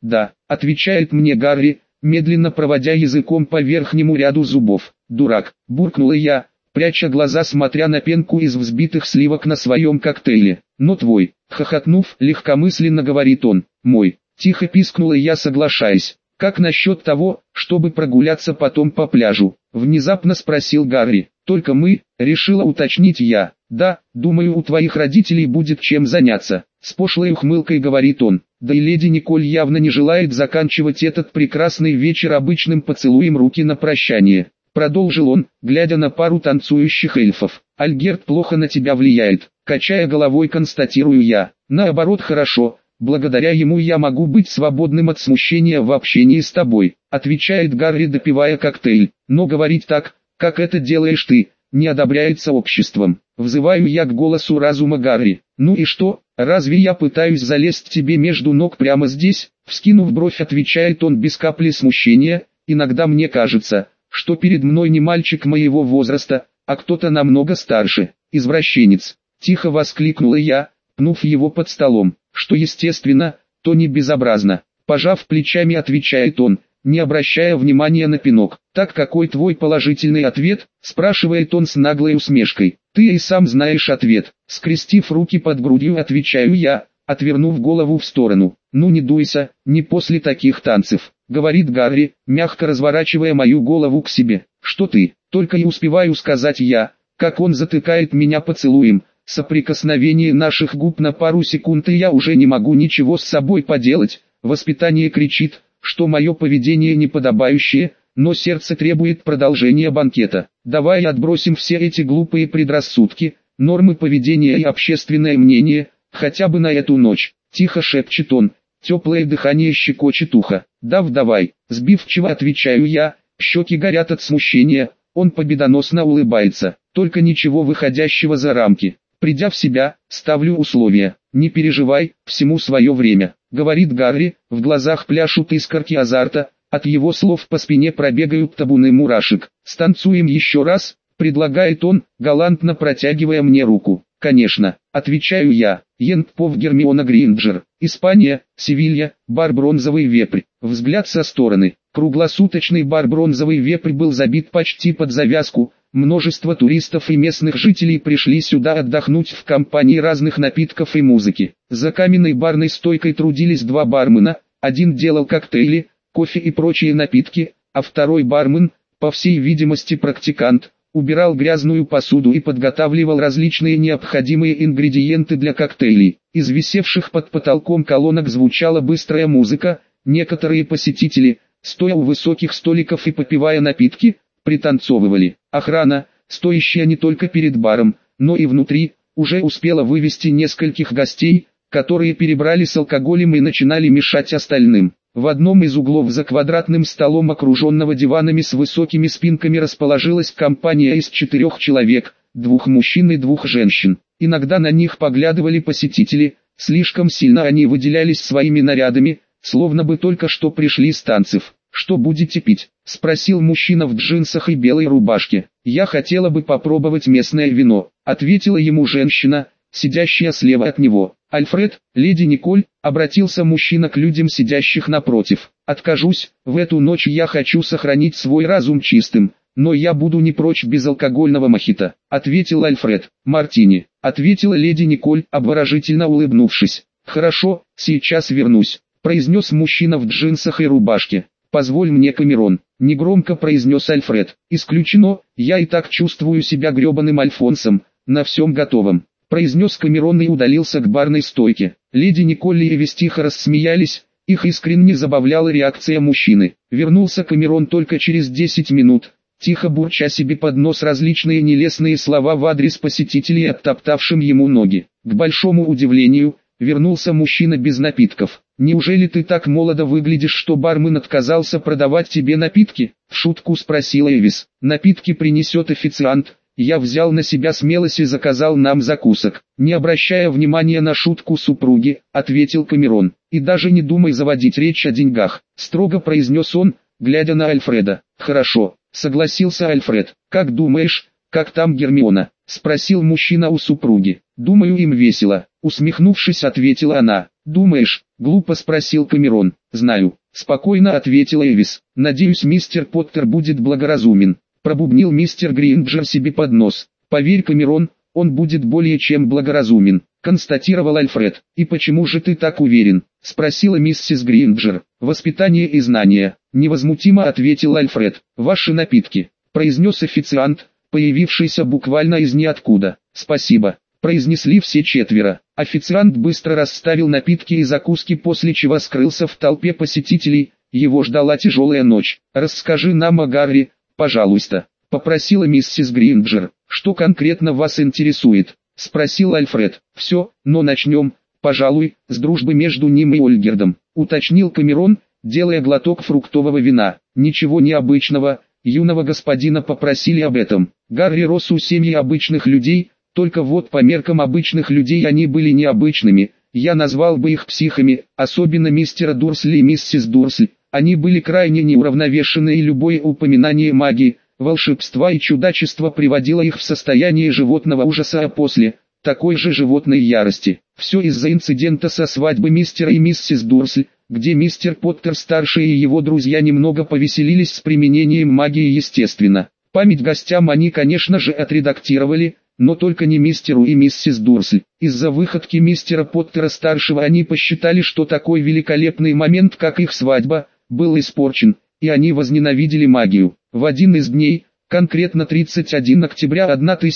«Да», — отвечает мне Гарри, медленно проводя языком по верхнему ряду зубов. «Дурак», — буркнула я, пряча глаза, смотря на пенку из взбитых сливок на своем коктейле. «Но твой», — хохотнув, легкомысленно говорит он. «Мой», — тихо пискнула я, соглашаясь. «Как насчет того, чтобы прогуляться потом по пляжу?» — внезапно спросил Гарри. «Только мы», — решила уточнить я. «Да, думаю, у твоих родителей будет чем заняться», — с пошлой ухмылкой говорит он. Да и леди Николь явно не желает заканчивать этот прекрасный вечер обычным поцелуем руки на прощание. Продолжил он, глядя на пару танцующих эльфов. «Альгерт плохо на тебя влияет», — качая головой, констатирую я. «Наоборот, хорошо. Благодаря ему я могу быть свободным от смущения в общении с тобой», — отвечает Гарри, допивая коктейль. «Но говорить так, как это делаешь ты, не одобряется обществом». Взываю я к голосу разума Гарри. «Ну и что, разве я пытаюсь залезть тебе между ног прямо здесь?» Вскинув бровь, отвечает он без капли смущения. «Иногда мне кажется, что перед мной не мальчик моего возраста, а кто-то намного старше. Извращенец», — тихо воскликнула я, пнув его под столом. «Что естественно, то не безобразно», — пожав плечами, отвечает он, не обращая внимания на пинок. «Так какой твой положительный ответ?» — спрашивает он с наглой усмешкой. «Ты и сам знаешь ответ», — скрестив руки под грудью, отвечаю я, отвернув голову в сторону. «Ну не дуйся, не после таких танцев», — говорит Гарри, мягко разворачивая мою голову к себе. «Что ты?» — только и успеваю сказать я, как он затыкает меня поцелуем. Соприкосновение наших губ на пару секунд, и я уже не могу ничего с собой поделать. Воспитание кричит, что мое поведение неподобающее, но сердце требует продолжения банкета. Давай отбросим все эти глупые предрассудки, нормы поведения и общественное мнение, хотя бы на эту ночь. Тихо шепчет он, теплое дыхание щекочет ухо. Давай, сбивчиво отвечаю я, щеки горят от смущения, он победоносно улыбается, только ничего выходящего за рамки. Придя в себя, ставлю условия. «Не переживай, всему свое время», — говорит Гарри, в глазах пляшут искорки азарта, от его слов по спине пробегают табуны мурашек. «Станцуем еще раз», — предлагает он, галантно протягивая мне руку. «Конечно», — отвечаю я. Йентпов Гермиона Гринджер, Испания, Севилья, бар «Бронзовый вепрь». Взгляд со стороны. Круглосуточный бар «Бронзовый вепрь» был забит почти под завязку. Множество туристов и местных жителей пришли сюда отдохнуть в компании разных напитков и музыки. За каменной барной стойкой трудились два бармена, один делал коктейли, кофе и прочие напитки, а второй бармен, по всей видимости практикант, убирал грязную посуду и подготавливал различные необходимые ингредиенты для коктейлей. Из висевших под потолком колонок звучала быстрая музыка, некоторые посетители, стоя у высоких столиков и попивая напитки, пританцовывали. Охрана, стоящая не только перед баром, но и внутри, уже успела вывести нескольких гостей, которые перебрали с алкоголем и начинали мешать остальным. В одном из углов за квадратным столом, окруженного диванами с высокими спинками, расположилась компания из 4 человек, 2 мужчин и 2 женщин. Иногда на них поглядывали посетители, слишком сильно они выделялись своими нарядами, словно бы только что пришли с танцев. «Что будете пить?» — спросил мужчина в джинсах и белой рубашке. «Я хотела бы попробовать местное вино», — ответила ему женщина, сидящая слева от него. «Альфред, леди Николь», — обратился мужчина к людям, сидящих напротив. «Откажусь, в эту ночь я хочу сохранить свой разум чистым, но я буду не прочь безалкогольного мохито», — ответил Альфред. «Мартини», — ответила леди Николь, обворожительно улыбнувшись. «Хорошо, сейчас вернусь», — произнес мужчина в джинсах и рубашке. «Позволь мне, Камерон», — негромко произнес Альфред. «Исключено, я и так чувствую себя гребаным Альфонсом, на всем готовом», — произнес Камерон и удалился к барной стойке. Леди Николь и Эвис тихо рассмеялись, их искренне забавляла реакция мужчины. Вернулся Камерон только через 10 минут, тихо бурча себе под нос различные нелестные слова в адрес посетителей, оттоптавшим ему ноги. К большому удивлению, вернулся мужчина без напитков. «Неужели ты так молодо выглядишь, что бармен отказался продавать тебе напитки?» — в шутку спросила Эвис. «Напитки принесет официант. Я взял на себя смелость и заказал нам закусок». Не обращая внимания на шутку супруги, ответил Камерон. «И даже не думай заводить речь о деньгах», — строго произнес он, глядя на Альфреда. «Хорошо», — согласился Альфред. «Как думаешь, как там Гермиона?» — спросил мужчина у супруги. «Думаю, им весело», — усмехнувшись, ответила она. «Думаешь?» — глупо спросил Камерон. «Знаю», — спокойно ответила Эвис. «Надеюсь, мистер Поттер будет благоразумен», — пробубнил мистер Гринджер себе под нос. «Поверь, Камерон, он будет более чем благоразумен», — констатировал Альфред. «И почему же ты так уверен?» — спросила миссис Гринджер. «Воспитание и знания», — невозмутимо ответил Альфред. «Ваши напитки», — произнес официант, появившийся буквально из ниоткуда. «Спасибо», — произнесли все четверо. Официант быстро расставил напитки и закуски, после чего скрылся в толпе посетителей. Его ждала тяжелая ночь. «Расскажи нам о Гарри, пожалуйста», — попросила миссис Гринджер. «Что конкретно вас интересует?» — спросил Альфред. «Все, но начнем, пожалуй, с дружбы между ним и Ольгердом», — уточнил Камерон, делая глоток фруктового вина. «Ничего необычного, юного господина попросили об этом. Гарри рос у семьи обычных людей, только вот по меркам обычных людей они были необычными. Я назвал бы их психами, особенно мистера Дурсли и миссис Дурсль. Они были крайне неуравновешены, и любое упоминание магии, волшебства и чудачества приводило их в состояние животного ужаса, а после – такой же животной ярости. Все из-за инцидента со свадьбы мистера и миссис Дурсль, где мистер Поттер-старший и его друзья немного повеселились с применением магии естественно. Память гостям они, конечно же, отредактировали, но только не мистеру и миссис Дурсль. Из-за выходки мистера Поттера-старшего они посчитали, что такой великолепный момент, как их свадьба, был испорчен, и они возненавидели магию. В один из дней, конкретно 31 октября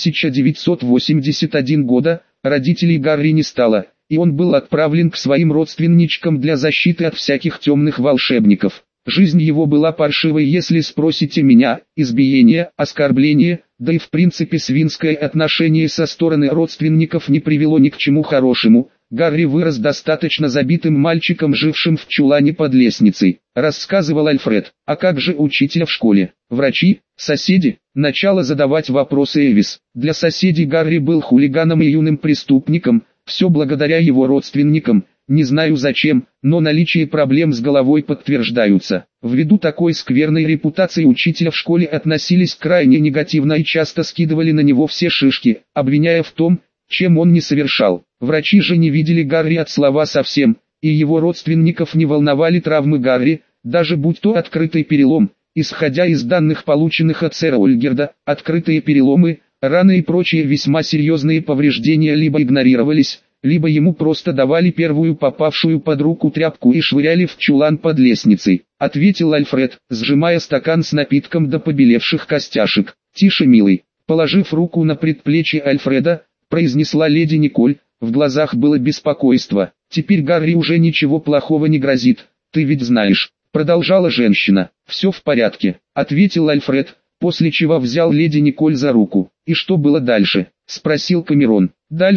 1981 года, родителей Гарри не стало, и он был отправлен к своим родственничкам для защиты от всяких темных волшебников. Жизнь его была паршивой, если спросите меня, избиение, оскорбление, да и в принципе свинское отношение со стороны родственников не привело ни к чему хорошему. Гарри вырос достаточно забитым мальчиком, жившим в чулане под лестницей, рассказывал Альфред. А как же учителя в школе? Врачи? Соседи? Начала задавать вопросы Эвис. Для соседей Гарри был хулиганом и юным преступником, все благодаря его родственникам. Не знаю зачем, но наличие проблем с головой подтверждаются. Ввиду такой скверной репутации учителя в школе относились крайне негативно и часто скидывали на него все шишки, обвиняя в том, чем он не совершал. Врачи же не видели Гарри от слова совсем, и его родственников не волновали травмы Гарри, даже будь то открытый перелом. Исходя из данных, полученных от сэра Ольгерда, открытые переломы, раны и прочие весьма серьезные повреждения либо игнорировались, либо ему просто давали первую попавшую под руку тряпку и швыряли в чулан под лестницей, ответил Альфред, сжимая стакан с напитком до побелевших костяшек. «Тише, милый», положив руку на предплечье Альфреда, произнесла леди Николь, в глазах было беспокойство. «Теперь Гарри уже ничего плохого не грозит, ты ведь знаешь», продолжала женщина. «Все в порядке», ответил Альфред, после чего взял леди Николь за руку. «И что было дальше?» спросил Камерон.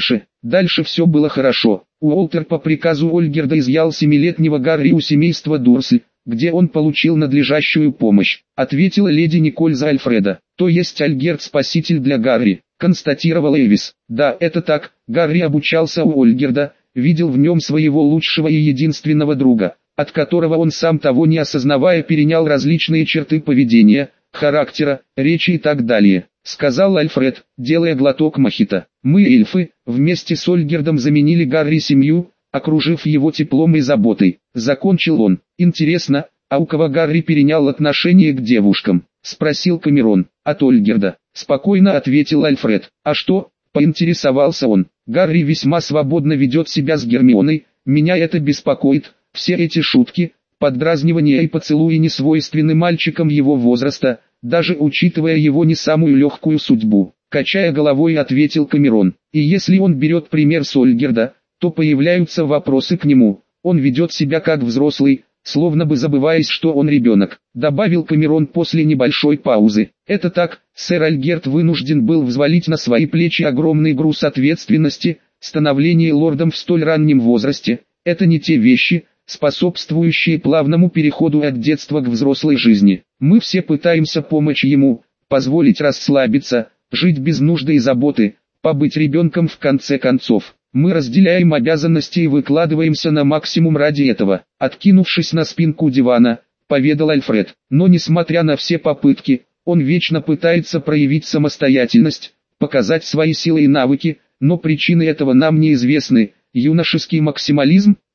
Дальше все было хорошо. Уолтер по приказу Ольгерда изъял 7-летнего Гарри у семейства Дурсль, где он получил надлежащую помощь, ответила леди Николь за Альфреда. «То есть Альгерд спаситель для Гарри», констатировала Эвис. «Да, это так, Гарри обучался у Ольгерда, видел в нем своего лучшего и единственного друга, от которого он сам того не осознавая перенял различные черты поведения, характера, речи и так далее», сказал Альфред, делая глоток мохито. «Мы, эльфы, вместе с Ольгердом заменили Гарри семью, окружив его теплом и заботой», закончил он. «Интересно, а у кого Гарри перенял отношение к девушкам?» спросил Камерон. «От Ольгерда», спокойно ответил Альфред. «А что?» поинтересовался он. «Гарри весьма свободно ведет себя с Гермионой, меня это беспокоит, все эти шутки, поддразнивания и поцелуи не свойственны мальчикам его возраста, даже учитывая его не самую легкую судьбу», качая головой ответил Камерон. «И если он берет пример с Ольгерда, то появляются вопросы к нему, он ведет себя как взрослый, словно бы забываясь, что он ребенок», добавил Камерон после небольшой паузы. «Это так, сэр Альгерд вынужден был взвалить на свои плечи огромный груз ответственности, становление лордом в столь раннем возрасте, это не те вещи, способствующие плавному переходу от детства к взрослой жизни. Мы все пытаемся помочь ему, позволить расслабиться, жить без нужды и заботы, побыть ребенком в конце концов. Мы разделяем обязанности и выкладываемся на максимум ради этого», откинувшись на спинку дивана, поведал Альфред. «Но несмотря на все попытки, он вечно пытается проявить самостоятельность, показать свои силы и навыки, но причины этого нам неизвестны. Юношеский максимализм,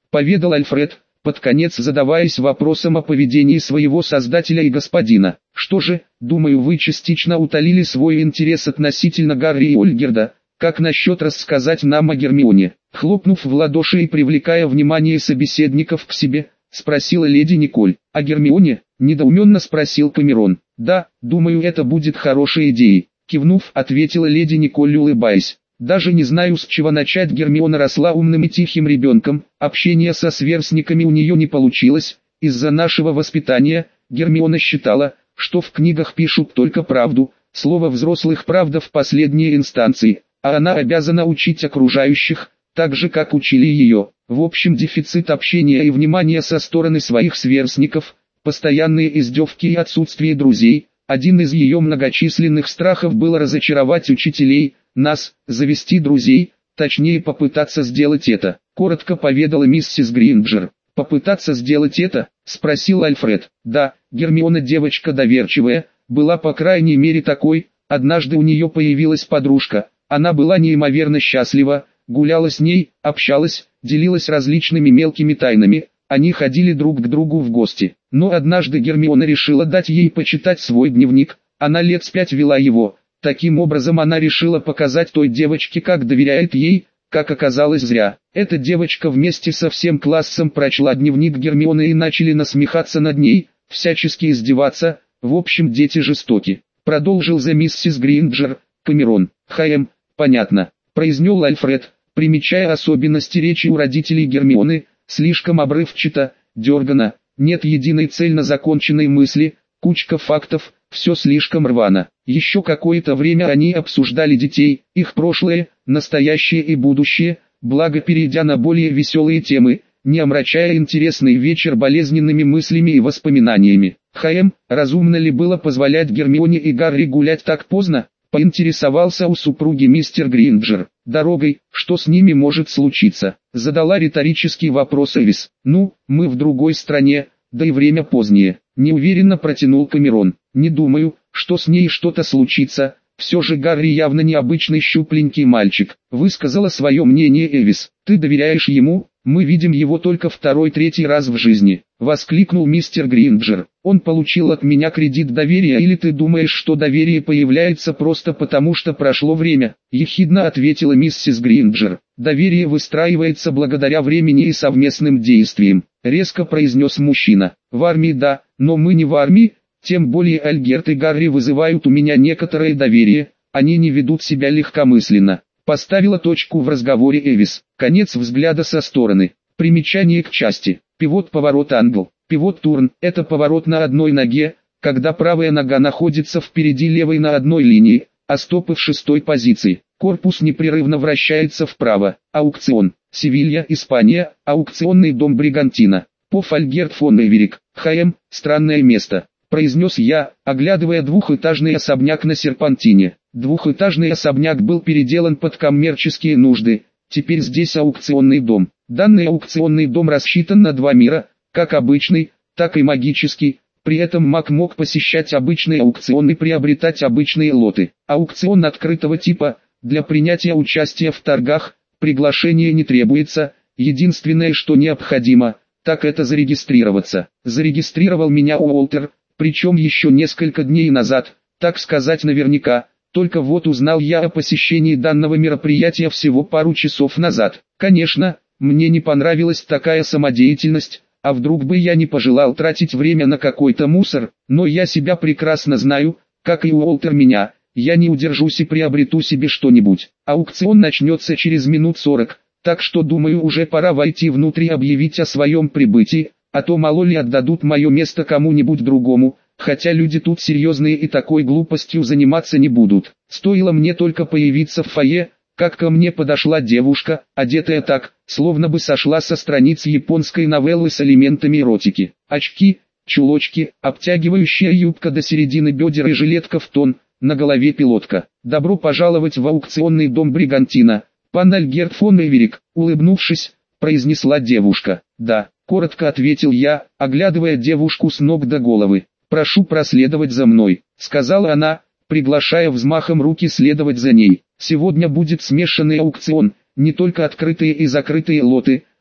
поведал Альфред, под конец задаваясь вопросом о поведении своего создателя и господина. Что же, думаю, вы частично утолили свой интерес относительно Гарри и Ольгерда. Как насчет рассказать нам о Гермионе? Хлопнув в ладоши и привлекая внимание собеседников к себе, спросила леди Николь. О Гермионе? Недоуменно спросил Камерон. Да, думаю, это будет хорошей идеей. Кивнув, ответила леди Николь, улыбаясь. Даже не знаю, с чего начать. Гермиона росла умным и тихим ребенком, общение со сверстниками у нее не получилось. Из-за нашего воспитания, Гермиона считала, что в книгах пишут только правду, слово взрослых правда в последней инстанции, а она обязана учить окружающих, так же как учили ее. В общем, дефицит общения и внимания со стороны своих сверстников, постоянные издевки и отсутствие друзей. Один из ее многочисленных страхов был разочаровать учителей, нас, завести друзей, точнее попытаться сделать это, коротко поведала миссис Гринджер. Попытаться сделать это? Спросил Альфред. Да, Гермиона девочка доверчивая, была по крайней мере такой. Однажды у нее появилась подружка, она была неимоверно счастлива, гуляла с ней, общалась, делилась различными мелкими тайнами. Они ходили друг к другу в гости. Но однажды Гермиона решила дать ей почитать свой дневник, она лет с 5 вела его. Таким образом она решила показать той девочке, как доверяет ей, как оказалось зря. Эта девочка вместе со всем классом прочла дневник Гермионы и начали насмехаться над ней, всячески издеваться. В общем, дети жестоки. Продолжил за миссис Гринджер. Камерон. Понятно, произнес Альфред, примечая особенности речи у родителей Гермионы. Слишком обрывчато, дергано, нет единой цельно законченной мысли, кучка фактов, все слишком рвано. Еще какое-то время они обсуждали детей, их прошлое, настоящее и будущее, благо перейдя на более веселые темы, не омрачая интересный вечер болезненными мыслями и воспоминаниями. Разумно ли было позволять Гермионе и Гарри гулять так поздно? Поинтересовался у супруги мистер Гринджер. Дорогой, что с ними может случиться? Задала риторический вопрос Эвис. Ну, мы в другой стране, да и время позднее. Неуверенно протянул Камерон. Не думаю, что с ней что-то случится. Все же Гарри явно необычный щупленький мальчик. Высказала свое мнение Эвис. Ты доверяешь ему? Мы видим его только второй-третий раз в жизни. Воскликнул мистер Гринджер. Он получил от меня кредит доверия, или ты думаешь, что доверие появляется просто потому, что прошло время? Ехидно ответила миссис Гринджер. Доверие выстраивается благодаря времени и совместным действиям. Резко произнес мужчина. В армии да, но мы не в армии. Тем более Альгерт и Гарри вызывают у меня некоторое доверие, они не ведут себя легкомысленно. Поставила точку в разговоре Эвис. Конец взгляда со стороны. Примечание к части. Пивот-поворот англ. Пивот-турн – это поворот на одной ноге, когда правая нога находится впереди левой на одной линии, а стопы в шестой позиции. Корпус непрерывно вращается вправо. Аукцион. Севилья, Испания. Аукционный дом Бригантина. Поф Альгерт фон Эверик. Странное место. Произнес я, оглядывая двухэтажный особняк на серпантине. Двухэтажный особняк был переделан под коммерческие нужды, теперь здесь аукционный дом. Данный аукционный дом рассчитан на два мира, как обычный, так и магический, при этом маг мог посещать обычные аукционы и приобретать обычные лоты. Аукцион открытого типа, для принятия участия в торгах, приглашение не требуется, единственное, что необходимо, так это зарегистрироваться. Зарегистрировал меня Уолтер, причем еще несколько дней назад, так сказать наверняка, только вот узнал я о посещении данного мероприятия всего пару часов назад. Конечно, мне не понравилась такая самодеятельность, а вдруг бы я не пожелал тратить время на какой-то мусор, но я себя прекрасно знаю, как и Уолтер меня, я не удержусь и приобрету себе что-нибудь. Аукцион начнется через минут 40, так что думаю уже пора войти внутрь и объявить о своем прибытии. А то мало ли отдадут мое место кому-нибудь другому, хотя люди тут серьезные и такой глупостью заниматься не будут. Стоило мне только появиться в фойе, как ко мне подошла девушка, одетая так, словно бы сошла со страниц японской новеллы с элементами эротики. Очки, чулочки, обтягивающая юбка до середины бедер и жилетка в тон, на голове пилотка. Добро пожаловать в аукционный дом Бригантина, пан Альгерт фон Эверик, улыбнувшись, произнесла девушка. Да. Коротко ответил я, оглядывая девушку с ног до головы. «Прошу проследовать за мной», — сказала она, приглашая взмахом руки следовать за ней. «Сегодня будет смешанный аукцион, не только открытые и закрытые лоты,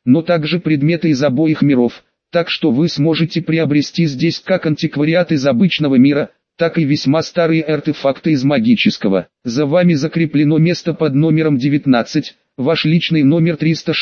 но также предметы из обоих миров, так что вы сможете приобрести здесь как антиквариат из обычного мира, так и весьма старые артефакты из магического. За вами закреплено место под номером 19, ваш личный номер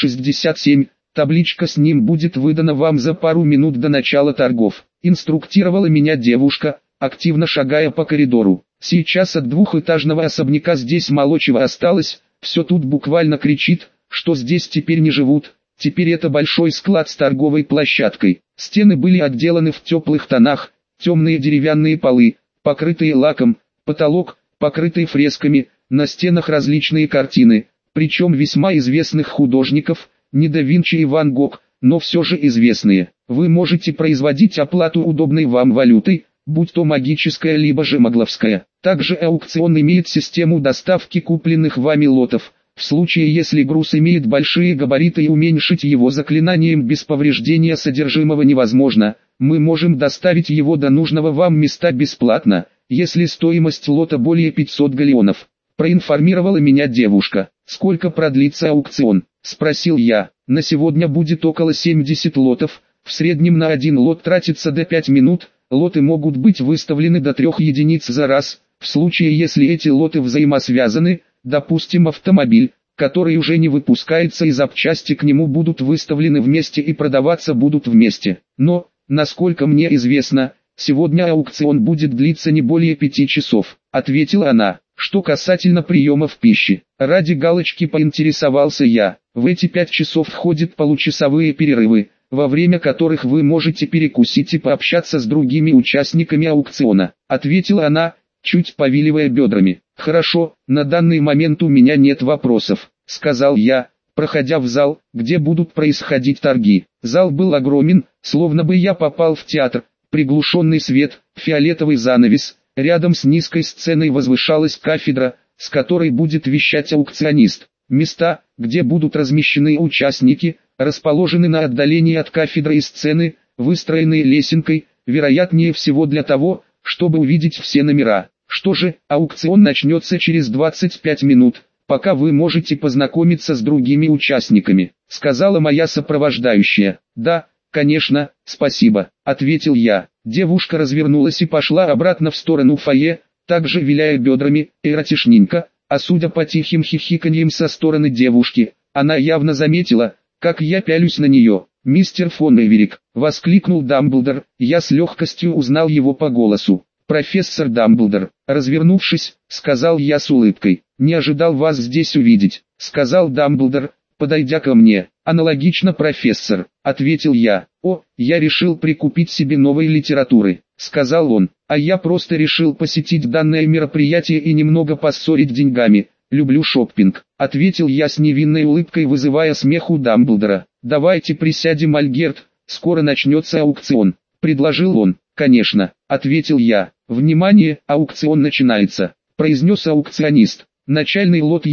367, табличка с ним будет выдана вам за пару минут до начала торгов. Инструктировала меня девушка, активно шагая по коридору. Сейчас от двухэтажного особняка здесь мало чего осталось, все тут буквально кричит, что здесь теперь не живут. Теперь это большой склад с торговой площадкой. Стены были отделаны в теплых тонах, темные деревянные полы, покрытые лаком, потолок, покрытый фресками, на стенах различные картины, причем весьма известных художников, не да Винчи и Ван Гог, но все же известные. Вы можете производить оплату удобной вам валютой, будь то магическая либо же магловская. Также аукцион имеет систему доставки купленных вами лотов. В случае если груз имеет большие габариты и уменьшить его заклинанием без повреждения содержимого невозможно, мы можем доставить его до нужного вам места бесплатно, если стоимость лота более 500 галеонов. Проинформировала меня девушка. Сколько продлится аукцион? Спросил я. На сегодня будет около 70 лотов, в среднем на один лот тратится до 5 минут, лоты могут быть выставлены до 3 единиц за раз, в случае если эти лоты взаимосвязаны, допустим автомобиль, который уже не выпускается и запчасти к нему будут выставлены вместе и продаваться будут вместе. Но, насколько мне известно, сегодня аукцион будет длиться не более 5 часов, ответила она. Что касательно приемов пищи, ради галочки поинтересовался я. В эти 5 часов входят получасовые перерывы, во время которых вы можете перекусить и пообщаться с другими участниками аукциона, ответила она, чуть повиливая бедрами. «Хорошо, на данный момент у меня нет вопросов», — сказал я, проходя в зал, где будут происходить торги. Зал был огромен, словно бы я попал в театр, приглушенный свет, фиолетовый занавес, рядом с низкой сценой возвышалась кафедра, с которой будет вещать аукционист. Места, где будут размещены участники, расположены на отдалении от кафедры и сцены, выстроенные лесенкой, вероятнее всего для того, чтобы увидеть все номера. Что же, аукцион начнется через 25 минут, пока вы можете познакомиться с другими участниками, сказала моя сопровождающая. Да, конечно, спасибо, ответил я. Девушка развернулась и пошла обратно в сторону фойе, также виляя бедрами, эротишненько, а судя по тихим хихиканьям со стороны девушки, она явно заметила, как я пялюсь на нее. «Мистер фон Эверик!» — воскликнул Дамблдор, я с легкостью узнал его по голосу. «Профессор Дамблдор!» Развернувшись, сказал я с улыбкой. «Не ожидал вас здесь увидеть», — сказал Дамблдор, подойдя ко мне. «Аналогично, профессор», — ответил я. «О, я решил прикупить себе новой литературы», — сказал он. «А я просто решил посетить данное мероприятие и немного поссорить деньгами. Люблю шоппинг», — ответил я с невинной улыбкой, вызывая смех у Дамблдора. «Давайте присядем, Альгерт, скоро начнется аукцион», — предложил он. «Конечно», — ответил я. «Внимание, аукцион начинается», — произнес аукционист. «Начальный лот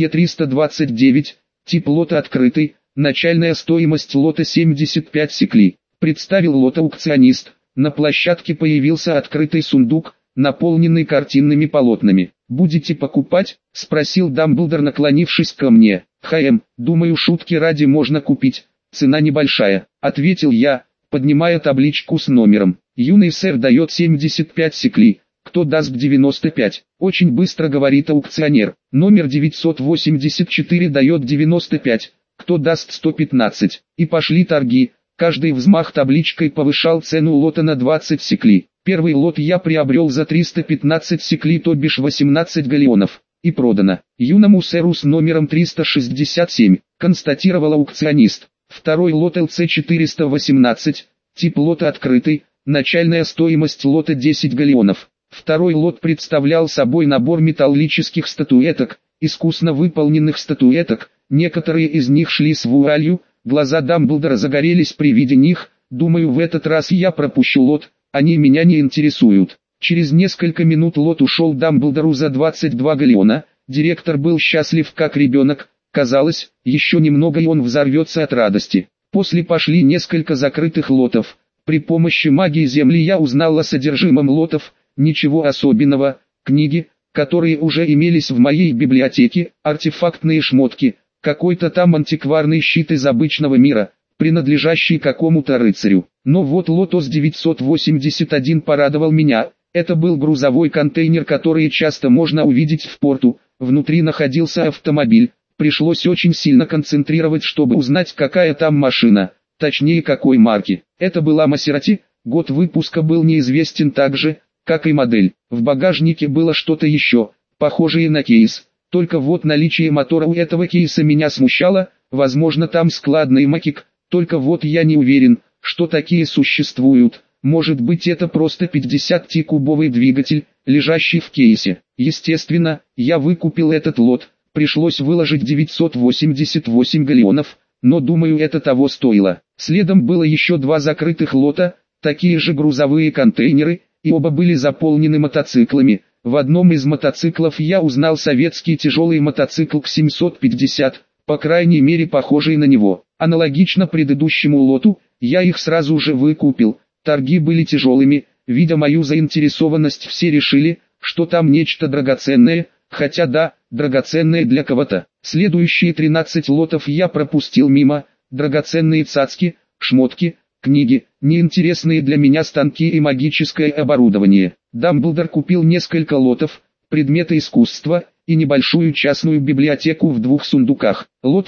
Е329, тип лота открытый, начальная стоимость лота 75 секли», — представил лот аукционист. На площадке появился открытый сундук, наполненный картинными полотнами. «Будете покупать?» — спросил Дамблдор, наклонившись ко мне. Думаю, шутки ради можно купить, цена небольшая», — ответил я, поднимая табличку с номером. «Юный сэр дает 75 секли, кто даст 95?» «Очень быстро», — говорит аукционер. «Номер 984 дает 95, кто даст 115?» И пошли торги. Каждый взмах табличкой повышал цену лота на 20 секли. Первый лот я приобрел за 315 секли, то бишь 18 галеонов. И продано. Юному сэру с номером 367, констатировал аукционист. Второй лот ЛЦ-418, тип лота открытый, начальная стоимость лота 10 галеонов. Второй лот представлял собой набор металлических статуэток, искусно выполненных статуэток, некоторые из них шли с вуалью. Глаза Дамблдора загорелись при виде них. «Думаю, в этот раз я пропущу лот, они меня не интересуют». Через несколько минут лот ушел Дамблдору за 22 галеона. Директор был счастлив как ребенок. Казалось, еще немного и он взорвется от радости. После пошли несколько закрытых лотов. При помощи магии Земли я узнал о содержимом лотов. Ничего особенного. Книги, которые уже имелись в моей библиотеке, артефактные шмотки, какой-то там антикварный щит из обычного мира, принадлежащий какому-то рыцарю. Но вот Lotus 981 порадовал меня. Это был грузовой контейнер, который часто можно увидеть в порту. Внутри находился автомобиль. Пришлось очень сильно концентрировать, чтобы узнать, какая там машина, точнее какой марки. Это была Maserati, год выпуска был неизвестен так же, как и модель. В багажнике было что-то еще, похожее на кейс. Только вот наличие мотора у этого кейса меня смущало, возможно там складной макик, только вот я не уверен, что такие существуют. Может быть это просто 50T-кубовый двигатель, лежащий в кейсе. Естественно, я выкупил этот лот, пришлось выложить 988 галлеонов, но думаю это того стоило. Следом было еще два закрытых лота, такие же грузовые контейнеры, и оба были заполнены мотоциклами. В одном из мотоциклов я узнал советский тяжелый мотоцикл К750, по крайней мере похожий на него. Аналогично предыдущему лоту, я их сразу же выкупил. Торги были тяжелыми, видя мою заинтересованность, все решили, что там нечто драгоценное, хотя да, драгоценное для кого-то. Следующие 13 лотов я пропустил мимо, драгоценные цацки, шмотки, книги, неинтересные для меня станки и магическое оборудование. Дамблдор купил несколько лотов, предметы искусства и небольшую частную библиотеку в 2 сундуках. Лот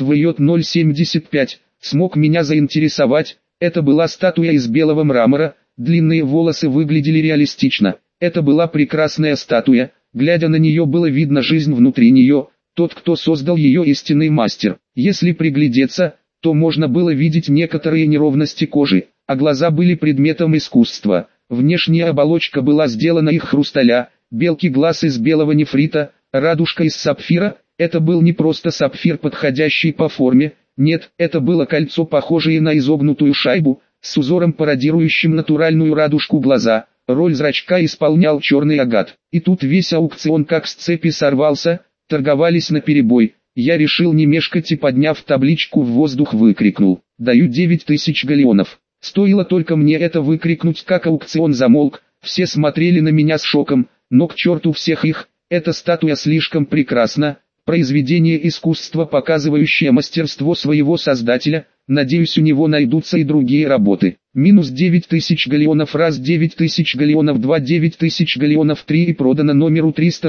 ВЙ-075 смог меня заинтересовать. Это была статуя из белого мрамора, длинные волосы выглядели реалистично. Это была прекрасная статуя, глядя на нее было видно жизнь внутри нее, тот кто создал ее истинный мастер. Если приглядеться, то можно было видеть некоторые неровности кожи, а глаза были предметом искусства. Внешняя оболочка была сделана из хрусталя, белки глаз из белого нефрита, радужка из сапфира. Это был не просто сапфир, подходящий по форме, нет, это было кольцо, похожее на изогнутую шайбу, с узором, пародирующим натуральную радужку глаза. Роль зрачка исполнял черный агат. И тут весь аукцион как с цепи сорвался, торговались наперебой. Я решил не мешкать и, подняв табличку в воздух, выкрикнул: «Даю 9000 галлеонов». Стоило только мне это выкрикнуть, как аукцион замолк, все смотрели на меня с шоком, но к черту всех их, эта статуя слишком прекрасна, произведение искусства, показывающее мастерство своего создателя, надеюсь у него найдутся и другие работы. Минус 9000 галлеонов, раз 9000 галлеонов, 2 9000 галлеонов, 3 и продано номеру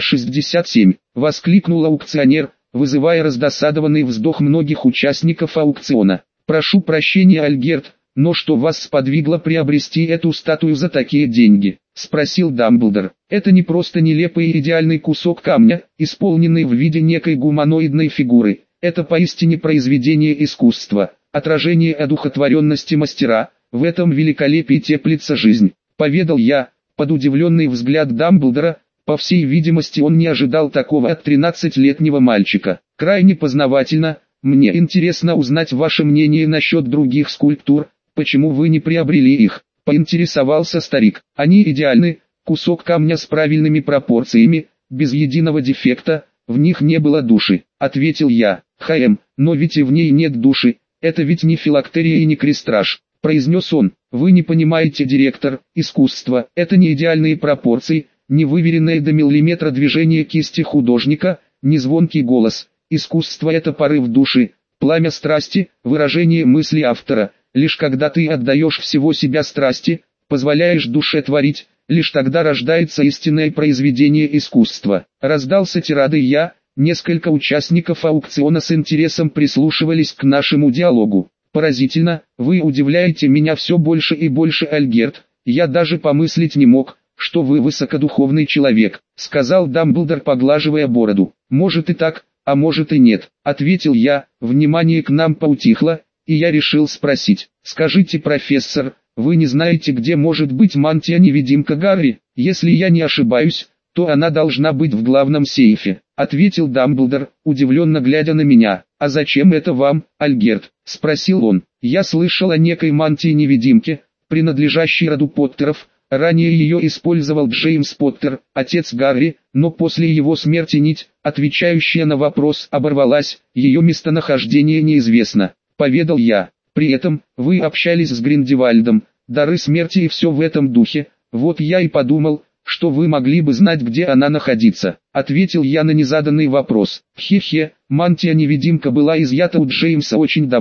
367, воскликнул аукционер, вызывая раздосадованный вздох многих участников аукциона. Прошу прощения, Альгерт, но что вас сподвигло приобрести эту статую за такие деньги? Спросил Дамблдор. Это не просто нелепый и идеальный кусок камня, исполненный в виде некой гуманоидной фигуры. Это поистине произведение искусства, отражение одухотворенности мастера. В этом великолепии теплится жизнь, поведал я, под удивленный взгляд Дамблдора. По всей видимости он не ожидал такого от 13-летнего мальчика. Крайне познавательно, мне интересно узнать ваше мнение насчет других скульптур, почему вы не приобрели их, поинтересовался старик. Они идеальны, кусок камня с правильными пропорциями, без единого дефекта, в них не было души, ответил я. Но ведь и в ней нет души, это ведь не филактерия и не крестраж, произнес он. Вы не понимаете, директор, искусство, это не идеальные пропорции, не выверенное до миллиметра движение кисти художника, не звонкий голос. Искусство — это порыв души, пламя страсти, выражение мысли автора. Лишь когда ты отдаешь всего себя страсти, позволяешь душе творить, лишь тогда рождается истинное произведение искусства. Раздался тирадой я, несколько участников аукциона с интересом прислушивались к нашему диалогу. Поразительно, вы удивляете меня все больше и больше, Альгерт, я даже помыслить не мог, что вы высокодуховный человек, сказал Дамблдор, поглаживая бороду. Может и так, а может и нет, ответил я. Внимание к нам поутихло, и я решил спросить: скажите, профессор, вы не знаете, где может быть мантия-невидимка Гарри? Если я не ошибаюсь, то она должна быть в главном сейфе, ответил Дамблдор, удивленно глядя на меня. А зачем это вам, Альгерт? Спросил он. Я слышал о некой мантии-невидимке, принадлежащей роду Поттеров. Ранее ее использовал Джеймс Поттер, отец Гарри, но после его смерти нить, отвечающая на вопрос, оборвалась, ее местонахождение неизвестно, поведал я. При этом, вы общались с Гриндевальдом, дары смерти и все в этом духе, вот я и подумал, что вы могли бы знать, где она находится, ответил я на незаданный вопрос. Хе-хе, мантия-невидимка была изъята у Джеймса очень давно,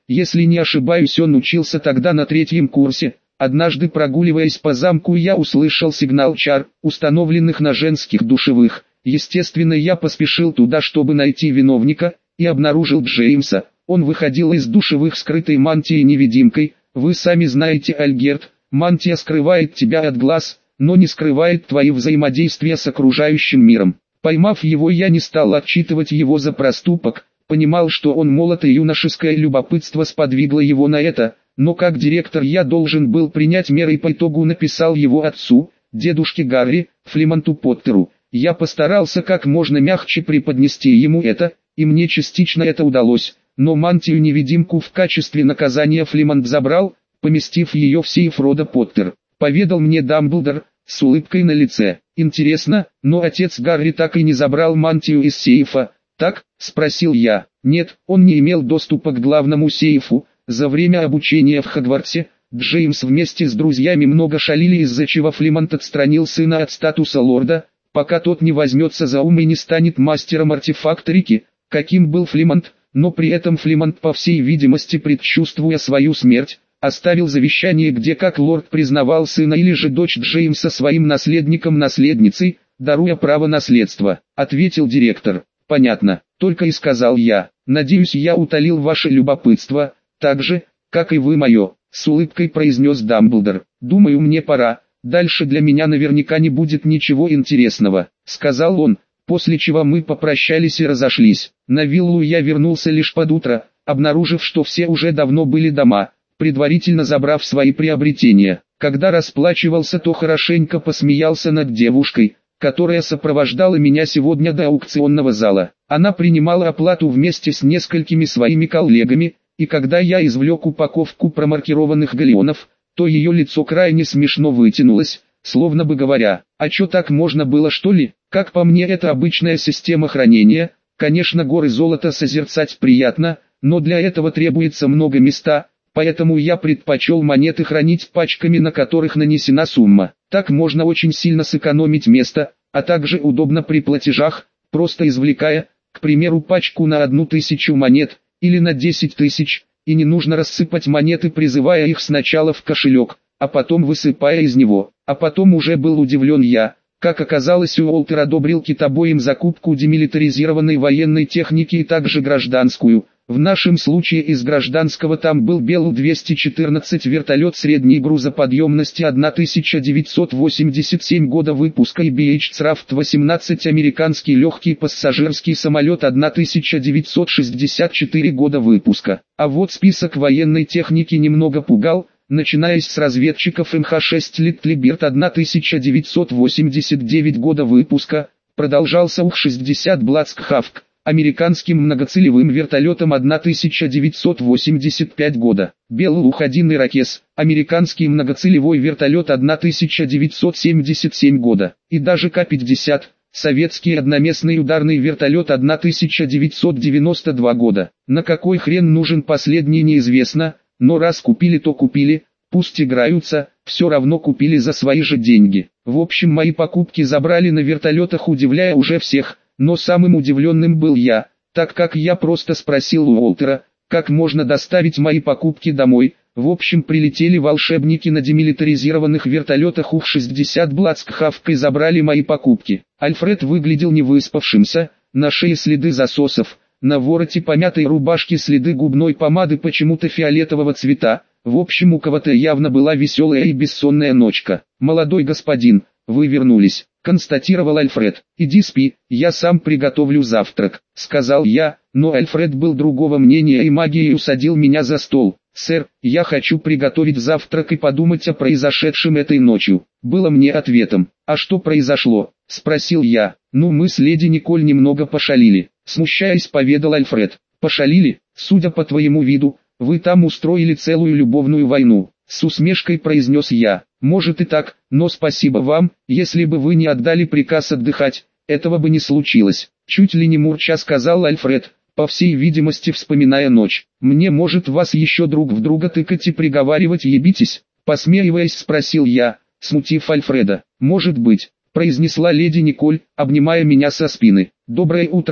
если не ошибаюсь, он учился тогда на 3-м курсе. Однажды, прогуливаясь по замку, я услышал сигнал чар, установленных на женских душевых. Естественно, я поспешил туда, чтобы найти виновника, и обнаружил Джеймса. Он выходил из душевых скрытой мантией-невидимкой. Вы сами знаете, Альгерт, мантия скрывает тебя от глаз, но не скрывает твои взаимодействия с окружающим миром. Поймав его, я не стал отчитывать его за проступок, понимал, что он молод и юношеское любопытство сподвигло его на это, но как директор я должен был принять меры и по итогу написал его отцу, дедушке Гарри, Флемонту Поттеру. Я постарался как можно мягче преподнести ему это, и мне частично это удалось, но мантию-невидимку в качестве наказания Флемонт забрал, поместив ее в сейф рода Поттер. Поведал мне Дамблдор, с улыбкой на лице. Интересно, но отец Гарри так и не забрал мантию из сейфа, так? Спросил я. Нет, он не имел доступа к главному сейфу. За время обучения в Хогвартсе, Джеймс вместе с друзьями много шалили, из-за чего Флемонт отстранил сына от статуса лорда, пока тот не возьмется за ум и не станет мастером артефакторики, каким был Флемонт, но при этом Флемонт, по всей видимости предчувствуя свою смерть, оставил завещание, где как лорд признавал сына или же дочь Джеймса своим наследником-наследницей, даруя право наследства. Ответил директор. Понятно, только и сказал я. Надеюсь, я утолил ваше любопытство, так же, как и вы мое, с улыбкой произнес Дамблдор. Думаю, мне пора, дальше для меня наверняка не будет ничего интересного, сказал он, после чего мы попрощались и разошлись. На виллу я вернулся лишь под утро, обнаружив, что все уже давно были дома, предварительно забрав свои приобретения. Когда расплачивался, то хорошенько посмеялся над девушкой, которая сопровождала меня сегодня до аукционного зала. Она принимала оплату вместе с несколькими своими коллегами, и когда я извлек упаковку промаркированных галеонов, то ее лицо крайне смешно вытянулось, словно бы говоря, а чё, так можно было, что ли? Как по мне, это обычная система хранения. Конечно, горы золота созерцать приятно, но для этого требуется много места, поэтому я предпочел монеты хранить пачками, на которых нанесена сумма. Так можно очень сильно сэкономить место, а также удобно при платежах, просто извлекая, к примеру, пачку на 1000 монет, или на 10 тысяч, и не нужно рассыпать монеты, призывая их сначала в кошелек, а потом высыпая из него. А потом уже был удивлен я, как оказалось, Уолтер одобрил китобоем закупку демилитаризированной военной техники и также гражданскую. В нашем случае из гражданского там был Белу-214 вертолет средней грузоподъемности 1987 года выпуска и BH-CRAFT-18 американский легкий пассажирский самолет 1964 года выпуска. А вот список военной техники немного пугал, начиная с разведчиков МХ-6 Литлиберт 1989 года выпуска, продолжался УХ-60 Блацкхавк, американским многоцелевым вертолетом 1985 года. Белл-Ух-1 Иракез, американский многоцелевой вертолет 1977 года. И даже К-50, советский одноместный ударный вертолет 1992 года. На какой хрен нужен последний, неизвестно, но раз купили, то купили, пусть играются, все равно купили за свои же деньги. В общем, мои покупки забрали на вертолетах, удивляя уже всех. Но самым удивленным был я, так как я просто спросил у Уолтера, как можно доставить мои покупки домой. В общем, прилетели волшебники на демилитаризированных вертолетах УХ-60 Блацкхавк и забрали мои покупки. Альфред выглядел невыспавшимся, на шее следы засосов, на вороте помятой рубашки следы губной помады почему-то фиолетового цвета. В общем, у кого-то явно была веселая и бессонная ночка. «Молодой господин, вы вернулись», — констатировал Альфред. «Иди спи, я сам приготовлю завтрак», — сказал я, но Альфред был другого мнения и магией усадил меня за стол. «Сэр, я хочу приготовить завтрак и подумать о произошедшем этой ночью», было мне ответом. «А что произошло?» — спросил я. «Ну, мы с леди Николь немного пошалили», — смущаясь, поведал Альфред. «Пошалили? Судя по твоему виду, вы там устроили целую любовную войну», — с усмешкой произнес я. «Может и так, но спасибо вам, если бы вы не отдали приказ отдыхать, этого бы не случилось», — чуть ли не мурча сказал Альфред, по всей видимости вспоминая ночь. «Мне может вас еще друг в друга тыкать и приговаривать, ебитесь?» Посмеиваясь, спросил я, смутив Альфреда. «Может быть», — произнесла леди Николь, обнимая меня со спины. «Доброе утро, Ал»,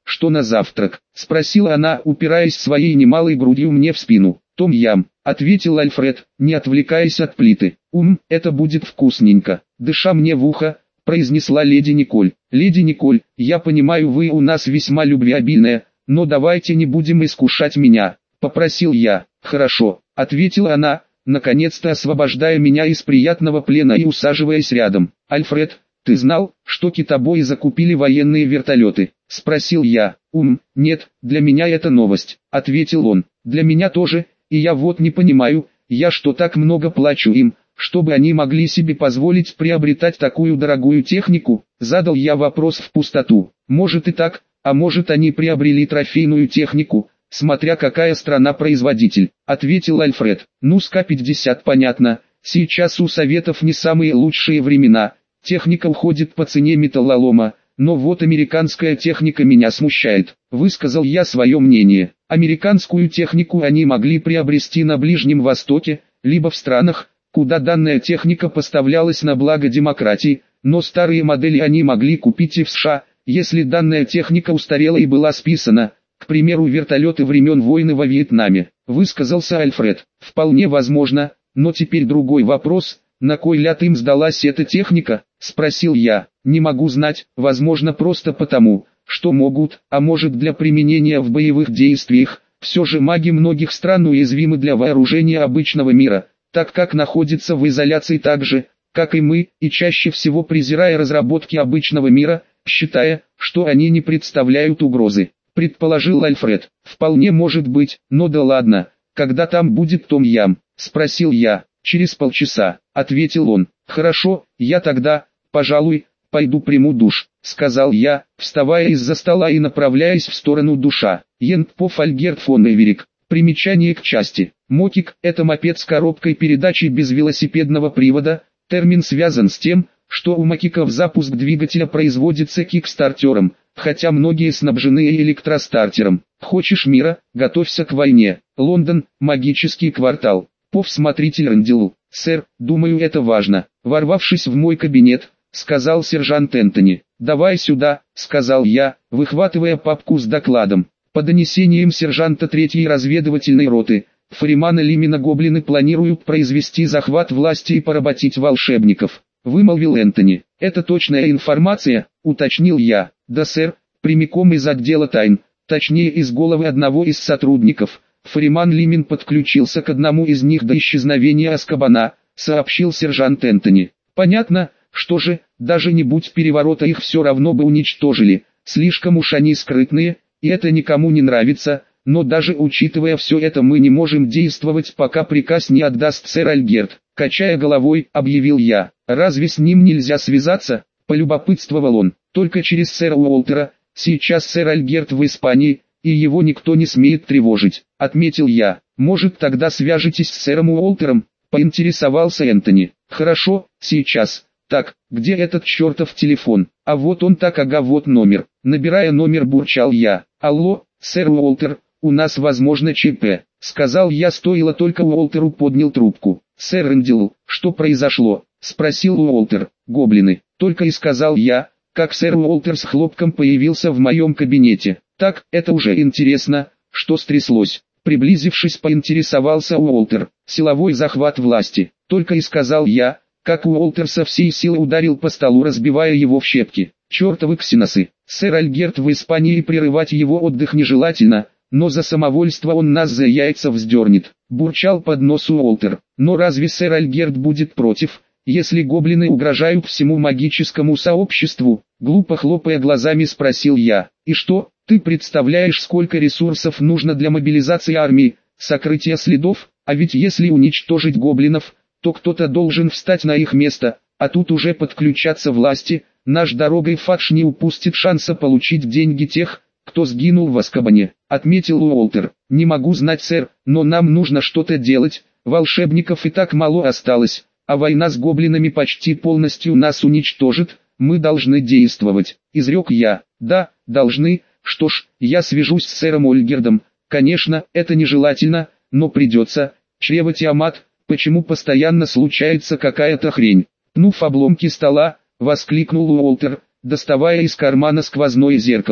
что на завтрак?» — спросила она, упираясь своей немалой грудью мне в спину. «Том-ям», — ответил Альфред, не отвлекаясь от плиты. Это будет вкусненько», — дыша мне в ухо, произнесла леди Николь. «Леди Николь, я понимаю, вы у нас весьма любвеобильная, но давайте не будем искушать меня», — попросил я. «Хорошо», — ответила она, наконец-то освобождая меня из приятного плена и усаживаясь рядом. «Альфред, ты знал, что китобои закупили военные вертолеты?» — спросил я. «Нет, для меня это новость», — ответил он. «Для меня тоже, и я вот не понимаю, я что так много плачу им, чтобы они могли себе позволить приобретать такую дорогую технику?» Задал я вопрос в пустоту. «Может и так, а может они приобрели трофейную технику, смотря какая страна-производитель», — ответил Альфред. «Ну, с К-50 понятно, сейчас у Советов не самые лучшие времена, техника уходит по цене металлолома, но вот американская техника меня смущает», — высказал я свое мнение. Американскую технику они могли приобрести на Ближнем Востоке, либо в странах, куда данная техника поставлялась на благо демократии, но старые модели они могли купить и в США, если данная техника устарела и была списана, к примеру, вертолеты времен войны во Вьетнаме, высказался Альфред. «Вполне возможно, но теперь другой вопрос, на кой ляд им сдалась эта техника?» — спросил я. «Не могу знать, возможно просто потому, что могут, а может для применения в боевых действиях, все же маги многих стран уязвимы для вооружения обычного мира, так как находятся в изоляции так же, как и мы, и чаще всего презирая разработки обычного мира, считая, что они не представляют угрозы», — предположил Альфред. «Вполне может быть, но да ладно, когда там будет Том-ям?» — спросил я. «Через полчаса», — ответил он. «Хорошо, я тогда, пожалуй, пойду приму душ», — сказал я, вставая из-за стола и направляясь в сторону душа. Йентпоф Альгерт фон Эверик. Примечание к части. Мотик – это мопед с коробкой передачи без велосипедного привода. Термин связан с тем, что у мотиков запуск двигателя производится кикстартером, хотя многие снабжены и электростартером. «Хочешь мира, готовься к войне». Лондон, магический квартал. Пов-смотритель Рандилл. «Сэр, думаю, это важно». Ворвавшись в мой кабинет, сказал сержант Энтони. «Давай сюда», — сказал я, выхватывая папку с докладом. По донесениям сержанта 3-й разведывательной роты, Фримана Лимина гоблины планируют произвести захват власти и поработить волшебников, вымолвил Энтони. «Это точная информация?» — уточнил я. «Да, сэр, прямиком из отдела тайн, точнее из головы одного из сотрудников. Фриман Лимин подключился к одному из них до исчезновения Азкабана», — сообщил сержант Энтони. «Понятно, что же, даже не будь переворота их все равно бы уничтожили, слишком уж они скрытные, и это никому не нравится, но даже учитывая все это мы не можем действовать, пока приказ не отдаст сэр Альгерт», — качая головой, объявил я. «Разве с ним нельзя связаться?» — полюбопытствовал он. «Только через сэра Уолтера, сейчас сэр Альгерт в Испании, и его никто не смеет тревожить», — отметил я. «Может тогда свяжетесь с сэром Уолтером?» — поинтересовался Энтони. «Хорошо, сейчас. Так, где этот чертов телефон? А вот он, так, ага, вот номер». Набирая номер, бурчал я. «Алло, сэр Уолтер, у нас возможно ЧП», — сказал я, стоило только Уолтеру поднял трубку. «Сэр Рандилл, что произошло?» — спросил Уолтер. «Гоблины», — только и сказал я, как сэр Уолтер с хлопком появился в моем кабинете. «Так, это уже интересно, что стряслось?» Приблизившись, поинтересовался Уолтер. «Силовой захват власти», — только и сказал я, как Уолтер со всей силы ударил по столу, разбивая его в щепки. «Чертовы ксеносы! Сэр Альгерт в Испании, прерывать его отдых нежелательно, но за самовольство он нас за яйца вздернет», — бурчал под нос Уолтер. «Но разве сэр Альгерт будет против, если гоблины угрожают всему магическому сообществу?» Глупо хлопая глазами, спросил я. «И что, ты представляешь, сколько ресурсов нужно для мобилизации армии, сокрытия следов? А ведь если уничтожить гоблинов, то кто-то должен встать на их место, а тут уже подключаться власти. Наш дорогой фадж не упустит шанса получить деньги тех, кто сгинул в Азкабане», — отметил Уолтер. «Не могу знать, сэр, но нам нужно что-то делать, волшебников и так мало осталось, а война с гоблинами почти полностью нас уничтожит, мы должны действовать», — изрек я. «Да, должны, что ж, я свяжусь с сэром Ольгердом, конечно, это нежелательно, но придется. Чрево Тиамат, почему постоянно случается какая-то хрень?» Пнув обломки стола, воскликнул Уолтер, доставая из кармана сквозное зеркало.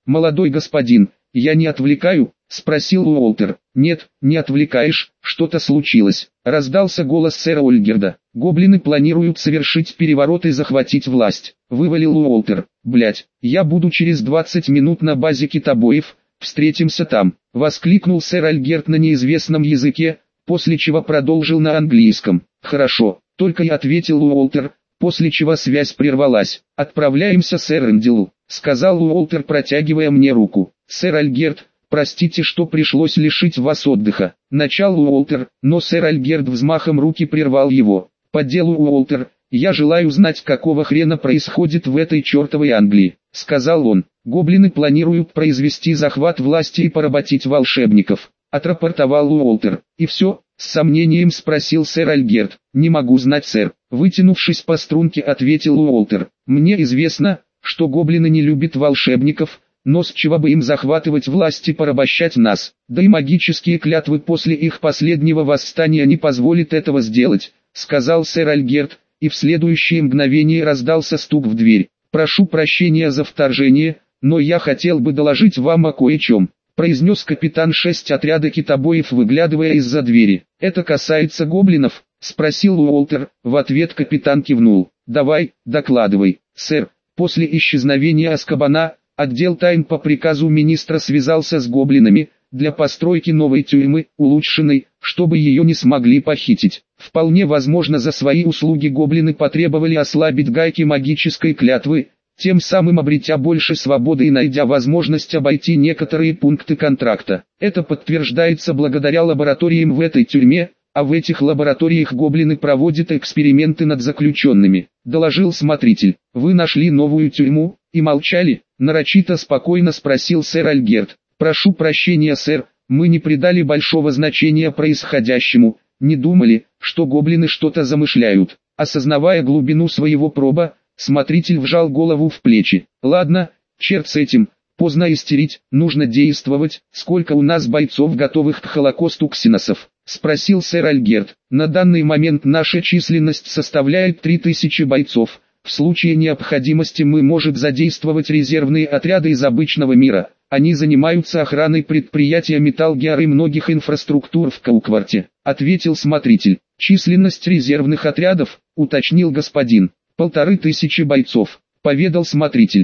«Молодой господин, я не отвлекаю?» — спросил Уолтер. «Нет, не отвлекаешь, что-то случилось», — раздался голос сэра Ольгерда. «Гоблины планируют совершить переворот и захватить власть», — вывалил Уолтер. «Блядь, я буду через 20 минут на базе китобоев, встретимся там», — воскликнул сэр Ольгерд на неизвестном языке, после чего продолжил на английском. «Хорошо», — только и ответил Уолтер, после чего связь прервалась. «Отправляемся, сэр Энделу», — сказал Уолтер, протягивая мне руку. «Сэр Ольгерд, простите, что пришлось лишить вас отдыха», — начал Уолтер, но сэр Ольгерд взмахом руки прервал его. «По делу, Уолтер, я желаю знать, какого хрена происходит в этой чертовой Англии», — сказал он. «Гоблины планируют произвести захват власти и поработить волшебников», — отрапортовал Уолтер. «И все?» — с сомнением спросил сэр Ольгерд. «Не могу знать, сэр», — вытянувшись по струнке, ответил Уолтер. «Мне известно, что гоблины не любят волшебников, но с чего бы им захватывать власть и порабощать нас? Да и магические клятвы после их последнего восстания не позволят этого сделать», — сказал сэр Ольгерд, и в следующее мгновение раздался стук в дверь. «Прошу прощения за вторжение, но я хотел бы доложить вам о кое-чем», — произнес капитан 6 отряда китобоев, выглядывая из-за двери. «Это касается гоблинов?» — спросил Уолтер. В ответ капитан кивнул. «Давай, докладывай, сэр». После исчезновения Азкабана, отдел тайн по приказу министра связался с гоблинами, для постройки новой тюрьмы, улучшенной, чтобы ее не смогли похитить. Вполне возможно, за свои услуги гоблины потребовали ослабить гайки магической клятвы, тем самым обретя больше свободы и найдя возможность обойти некоторые пункты контракта. Это подтверждается благодаря лабораториям в этой тюрьме, а в этих лабораториях гоблины проводят эксперименты над заключенными, доложил смотритель. «Вы нашли новую тюрьму и молчали?» Нарочито спокойно спросил сэр Ольгерд. «Прошу прощения, сэр, мы не придали большого значения происходящему, не думали, что гоблины что-то замышляют». Осознавая глубину своего проба, смотритель вжал голову в плечи. «Ладно, черт с этим, поздно истерить, нужно действовать. Сколько у нас бойцов, готовых к Холокосту ксеносов?» — спросил сэр Ольгерд. «На данный момент наша численность составляет 3000 бойцов. В случае необходимости мы можем задействовать резервные отряды из обычного мира. Они занимаются охраной предприятия Metal Gear и многих инфраструктур в Каукварте», — ответил смотритель. «Численность резервных отрядов», — уточнил господин. 1500 бойцов, поведал смотритель.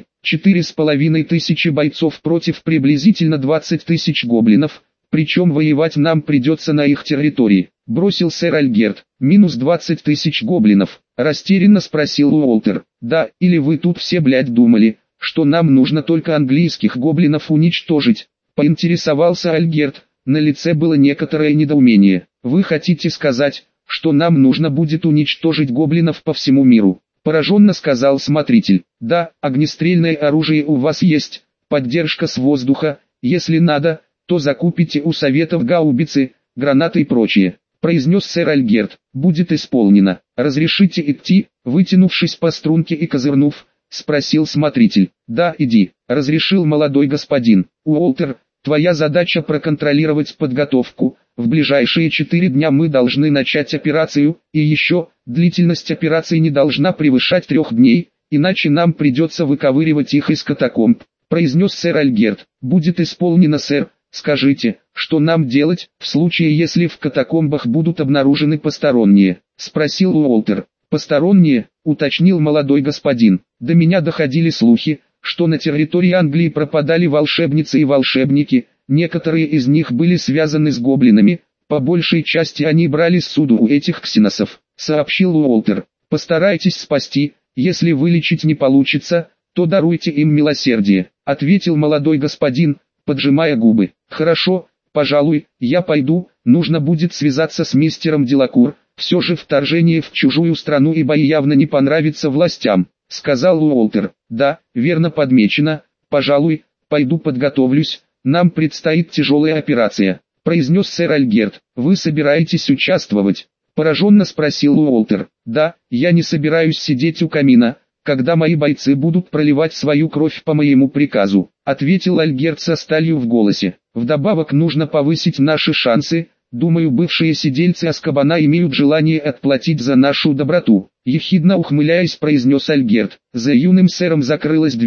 4500 бойцов против приблизительно 20 тысяч гоблинов, причем воевать нам придется на их территории, бросил сэр Ольгерд. «Минус 20 тысяч гоблинов?» — растерянно спросил Уолтер. «Да, или вы тут все, блядь, думали, что нам нужно только английских гоблинов уничтожить?» — поинтересовался Ольгерд. На лице было некоторое недоумение. «Вы хотите сказать, что нам нужно будет уничтожить гоблинов по всему миру?» — пораженно сказал смотритель. «Да, огнестрельное оружие у вас есть, поддержка с воздуха, если надо, то закупите у советов гаубицы, гранаты и прочее», — произнес сэр Ольгерд. «Будет исполнено. Разрешите идти?» — вытянувшись по струнке и козырнув, спросил смотритель. «Да, иди», — разрешил молодой господин. «Уолтер, твоя задача проконтролировать подготовку. В ближайшие 4 дня мы должны начать операцию, и еще, длительность операции не должна превышать 3 дней, иначе нам придется выковыривать их из катакомб», — произнес сэр Ольгерд. «Будет исполнено, сэр. Скажите, что нам делать, в случае если в катакомбах будут обнаружены посторонние?» — спросил Уолтер. «Посторонние?» — уточнил молодой господин. «До меня доходили слухи, что на территории Англии пропадали волшебницы и волшебники, некоторые из них были связаны с гоблинами, по большей части они брали ссуду у этих ксеносов», — сообщил Уолтер. «Постарайтесь спасти, если вылечить не получится, то даруйте им милосердие», — ответил молодой господин, поджимая губы. «Хорошо, пожалуй, я пойду, нужно будет связаться с мистером Делакур, все же вторжение в чужую страну и бои явно не понравится властям», — сказал Уолтер. «Да, верно подмечено, пожалуй, пойду подготовлюсь, нам предстоит тяжелая операция», — произнес сэр Ольгерд. «Вы собираетесь участвовать?» — пораженно спросил Уолтер. «Да, я не собираюсь сидеть у камина, когда мои бойцы будут проливать свою кровь по моему приказу», — ответил Ольгерд со сталью в голосе. «Вдобавок нужно повысить наши шансы, думаю, бывшие сидельцы Азкабана имеют желание отплатить за нашу доброту», — ехидно ухмыляясь произнес Ольгерд. За юным сэром закрылась дверь,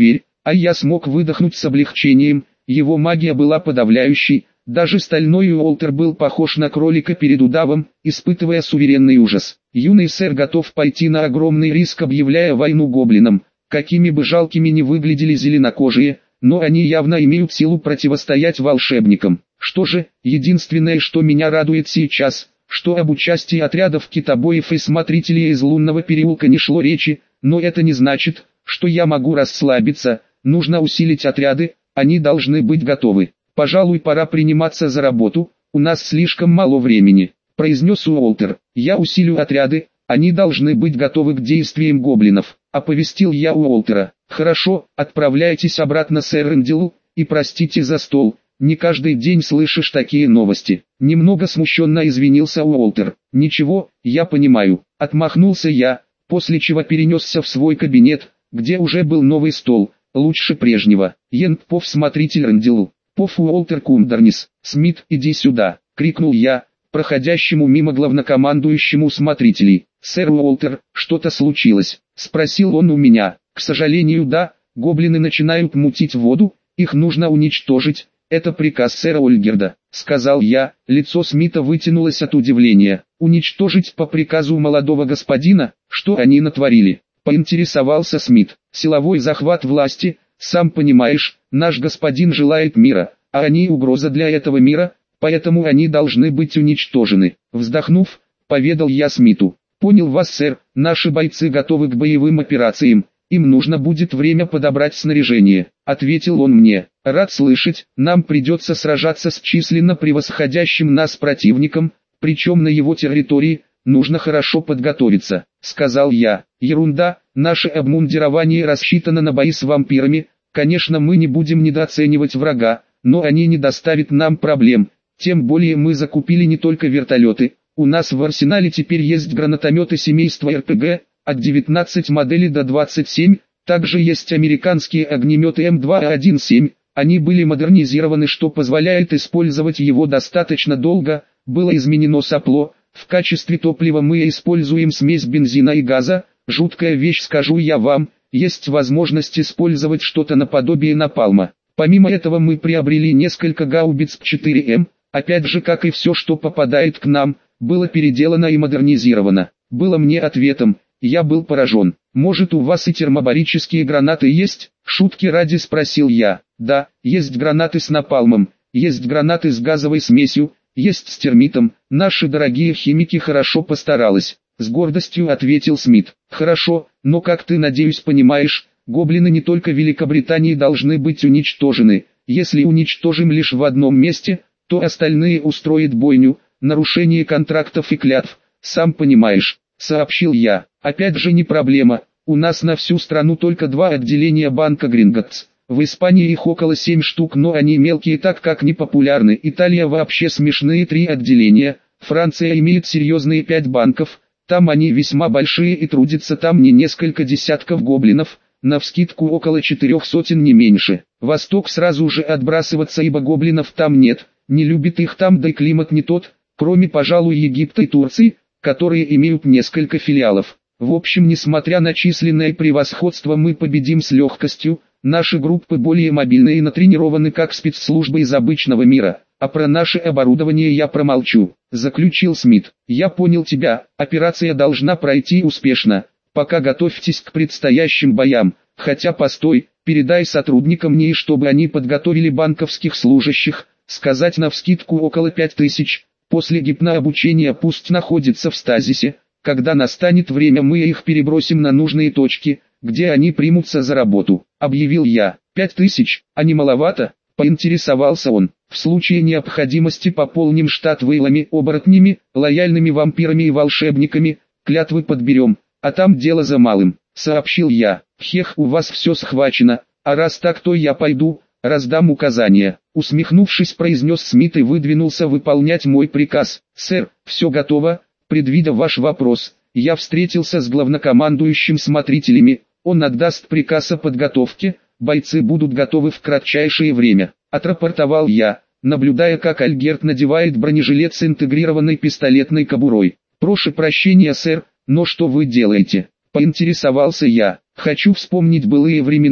А я смог выдохнуть с облегчением, его магия была подавляющей, даже стальной Уолтер был похож на кролика перед удавом, испытывая суверенный ужас. Юный сэр готов пойти на огромный риск, объявляя войну гоблинам, какими бы жалкими ни выглядели зеленокожие, но они явно имеют силу противостоять волшебникам. Что же, единственное, что меня радует сейчас, что об участии отрядов китобоев и смотрителей из лунного переулка не шло речи, но это не значит, что я могу расслабиться, нужно усилить отряды, они должны быть готовы. «Пожалуй, пора приниматься за работу, у нас слишком мало времени», — произнес Уолтер. «Я усилю отряды, они должны быть готовы к действиям гоблинов», — оповестил я Уолтера. «Хорошо, отправляйтесь обратно, сэр Рэнделл, и простите за стол, не каждый день слышишь такие новости». Немного смущенно извинился Уолтер. «Ничего, я понимаю», — отмахнулся я, после чего перенесся в свой кабинет, где уже был новый стол, лучше прежнего. «Ентпов, смотритель Рэнделл». «Поф, Уолтер Кундернис, Смит, иди сюда!» — крикнул я, проходящему мимо главнокомандующему смотрителей. «Сэр Уолтер, что-то случилось?» — спросил он у меня. «К сожалению, да, гоблины начинают мутить воду, их нужно уничтожить, это приказ сэра Ольгерда», — сказал я. Лицо Смита вытянулось от удивления. «Уничтожить по приказу молодого господина? Что они натворили?» — поинтересовался Смит. «Силовой захват власти. Сам понимаешь, наш господин желает мира, а они угроза для этого мира, поэтому они должны быть уничтожены». Вздохнув, поведал я Смиту. «Понял вас, сэр, наши бойцы готовы к боевым операциям, им нужно будет время подобрать снаряжение», — ответил он мне. «Рад слышать, нам придется сражаться с численно превосходящим нас противником, причем на его территории, нужно хорошо подготовиться», — сказал я. «Ерунда, наше обмундирование рассчитано на бои с вампирами, конечно мы не будем недооценивать врага, но они не доставят нам проблем, тем более мы закупили не только вертолеты, у нас в арсенале теперь есть гранатометы семейства РПГ, от 19 моделей до 27, также есть американские огнеметы М2А17, они были модернизированы, что позволяет использовать его достаточно долго, было изменено сопло, в качестве топлива мы используем смесь бензина и газа. Жуткая вещь, скажу я вам, есть возможность использовать что-то наподобие напалма. Помимо этого мы приобрели несколько гаубиц П4М, опять же как и все, что попадает к нам, было переделано и модернизировано. Было мне ответом, я был поражен. «Может, у вас и термобарические гранаты есть?» Шутки ради спросил я. «Да, есть гранаты с напалмом, есть гранаты с газовой смесью, есть с термитом, наши дорогие химики хорошо постарались», — с гордостью ответил Смит. «Хорошо, но как ты, надеюсь, понимаешь, гоблины не только Великобритании должны быть уничтожены, если уничтожим лишь в одном месте, то остальные устроят бойню, нарушение контрактов и клятв, сам понимаешь», — сообщил я. «Опять же не проблема, у нас на всю страну только 2 отделения банка Гринготс. В Испании их около 7 штук, но они мелкие, так как не популярны. Италия вообще смешные 3 отделения, Франция имеет серьезные 5 банков, там они весьма большие и трудятся там не несколько десятков гоблинов, навскидку около 4 сотен не меньше. Восток сразу же отбрасываться, ибо гоблинов там нет, не любит их там, да и климат не тот, кроме, пожалуй, Египта и Турции, которые имеют несколько филиалов. В общем, несмотря на численное превосходство, мы победим с легкостью. Наши группы более мобильны и натренированы как спецслужбы из обычного мира, а про наше оборудование я промолчу», — заключил Смит. «Я понял тебя, операция должна пройти успешно, пока готовьтесь к предстоящим боям, хотя постой, передай сотрудникам НИИ, чтобы они подготовили банковских служащих, сказать навскидку около 5000, после гипнообучения пусть находятся в стазисе, когда настанет время мы их перебросим на нужные точки, где они примутся за работу», — объявил я. 5000, а не маловато? — поинтересовался он. «В случае необходимости пополним штат вейлами, оборотнями, лояльными вампирами и волшебниками, клятвы подберем, а там дело за малым», — сообщил я. «Хех, у вас все схвачено, а раз так, то я пойду, раздам указания», — усмехнувшись, произнес Смит и выдвинулся выполнять мой приказ. «Сэр, все готово, предвидя ваш вопрос, я встретился с главнокомандующим смотрителями, он отдаст приказ о подготовке, бойцы будут готовы в кратчайшее время», — отрапортовал я, наблюдая, как Альгерт надевает бронежилет с интегрированной пистолетной кобурой. «Прошу прощения, сэр, но что вы делаете?» — поинтересовался я. «Хочу вспомнить былые времена,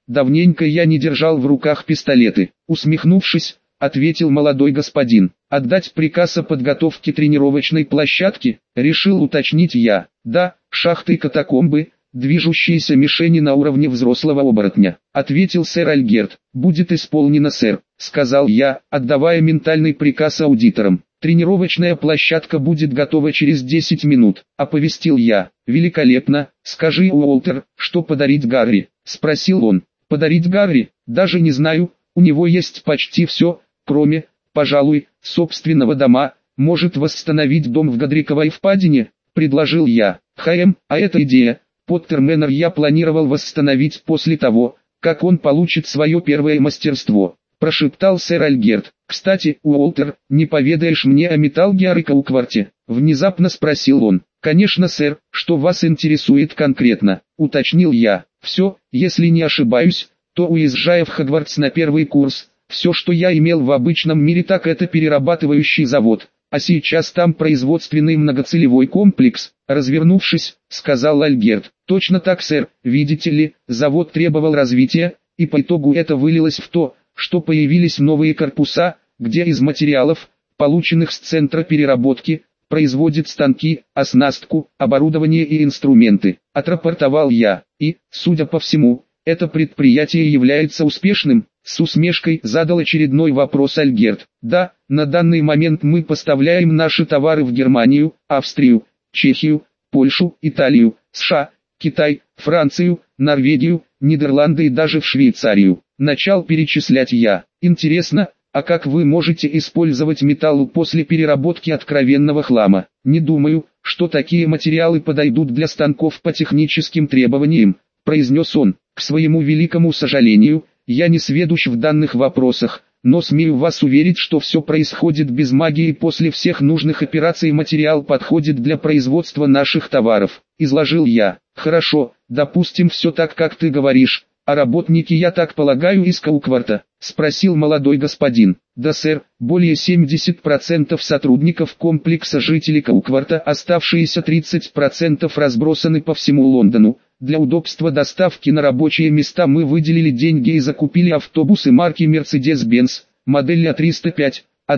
давненько я не держал в руках пистолеты. Усмехнувшись, ответил молодой господин. Отдать приказ о подготовке тренировочной площадки, решил уточнить я. Да, шахты и катакомбы, движущиеся мишени на уровне взрослого оборотня, ответил сэр Альгерт. Будет исполнено, сэр, сказал я, отдавая ментальный приказ аудиторам. Тренировочная площадка будет готова через 10 минут, оповестил я. Великолепно, скажи, Уолтер, что подарить Гарри, спросил он. Подарить Гарри, даже не знаю, у него есть почти все, кроме, пожалуй, собственного дома. Может восстановить дом в Годриковой впадине, предложил я. А эта идея, Поттермэннер я планировал восстановить после того, как он получит свое первое мастерство, прошептал сэр Альгерт. Кстати, Уолтер, не поведаешь мне о Металл Геар и Каукварте? Внезапно спросил он. Конечно, сэр, что вас интересует конкретно, уточнил я. Все, если не ошибаюсь, то уезжая в Хогвартс на первый курс, все, что я имел в обычном мире, так это перерабатывающий завод, а сейчас там производственный многоцелевой комплекс. Развернувшись, сказал Альгерт. Точно так, сэр, видите ли, завод требовал развития, и по итогу это вылилось в то, что появились новые корпуса, где из материалов, полученных с центра переработки, производят станки, оснастку, оборудование и инструменты, отрапортовал я. И, судя по всему, это предприятие является успешным, с усмешкой задал очередной вопрос Альгерт. Да, на данный момент мы поставляем наши товары в Германию, Австрию, Чехию, Польшу, Италию, США, Китай, Францию, Норвегию, Нидерланды и даже в Швейцарию. Начал перечислять я. Интересно, а как вы можете использовать металл после переработки откровенного хлама? Не думаю, что такие материалы подойдут для станков по техническим требованиям, произнес он. К своему великому сожалению, я не сведущ в данных вопросах, но смею вас уверить, что все происходит без магии. После всех нужных операций материал подходит для производства наших товаров, изложил я. Хорошо, допустим, все так, как ты говоришь. А работники, я так полагаю, из Каукварта? Спросил молодой господин. Да, сэр, более 70% сотрудников комплекса жителей Каукварта, оставшиеся 30% разбросаны по всему Лондону. Для удобства доставки на рабочие места мы выделили деньги и закупили автобусы марки Mercedes-Benz, модель А305,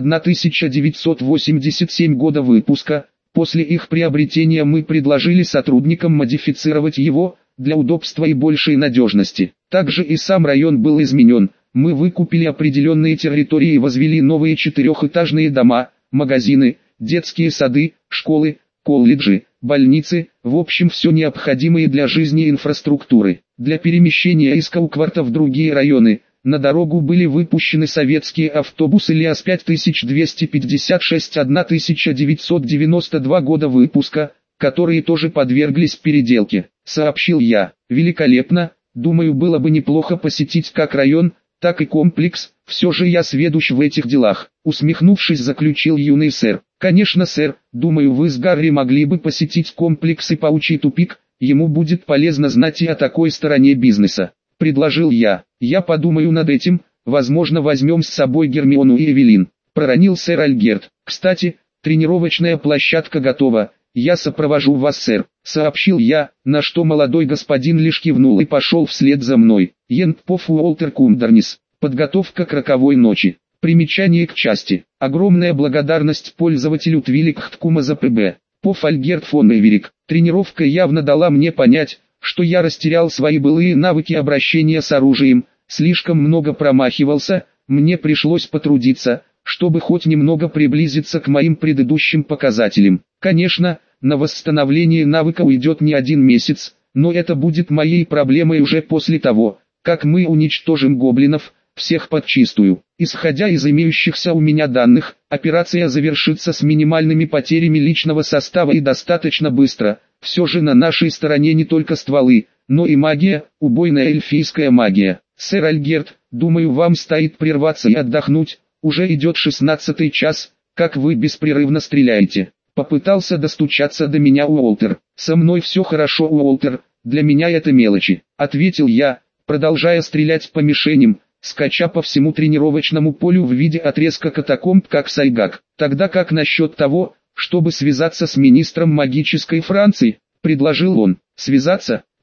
1987 года выпуска. После их приобретения мы предложили сотрудникам модифицировать его, для удобства и большей надежности. Также и сам район был изменен. Мы выкупили определенные территории и возвели новые четырехэтажные дома, магазины, детские сады, школы, колледжи, больницы, в общем все необходимое для жизни инфраструктуры. Для перемещения из Каукварта в другие районы, на дорогу были выпущены советские автобусы ЛиАЗ 5256 1992 года выпуска, которые тоже подверглись переделке, сообщил я. Великолепно, думаю, было бы неплохо посетить как район, так и комплекс, все же я сведущ в этих делах, усмехнувшись, заключил юный сэр. Конечно, сэр, думаю, вы с Гарри могли бы посетить комплекс и Паучий тупик, ему будет полезно знать и о такой стороне бизнеса, предложил я. Я подумаю над этим, возможно, возьмем с собой Гермиону и Эвелин, проронил сэр Альгерт. Кстати, тренировочная площадка готова. «Я сопровожу вас, сэр», — сообщил я, на что молодой господин лишь кивнул и пошел вслед за мной. Йентпоф Уолтер Кундернис. Подготовка к роковой ночи. Примечание к части. Огромная благодарность пользователю Твиликхткума за ПБ. Поф Альгерт фон Эверик. Тренировка явно дала мне понять, что я растерял свои былые навыки обращения с оружием, слишком много промахивался, мне пришлось потрудиться, чтобы хоть немного приблизиться к моим предыдущим показателям. Конечно, на восстановление навыка уйдет не 1 месяц, но это будет моей проблемой уже после того, как мы уничтожим гоблинов, всех подчистую. Исходя из имеющихся у меня данных, операция завершится с минимальными потерями личного состава и достаточно быстро. Все же на нашей стороне не только стволы, но и магия, убойная эльфийская магия. Сэр Альгерт, думаю, вам стоит прерваться и отдохнуть. Уже идет 16-й час, как вы беспрерывно стреляете. Попытался достучаться до меня Уолтер. Со мной все хорошо, Уолтер, для меня это мелочи, ответил я, продолжая стрелять по мишеням, скача по всему тренировочному полю в виде отрезка катакомб как Сайгак. Тогда как насчет того, чтобы связаться с министром магической Франции, предложил он. Связаться?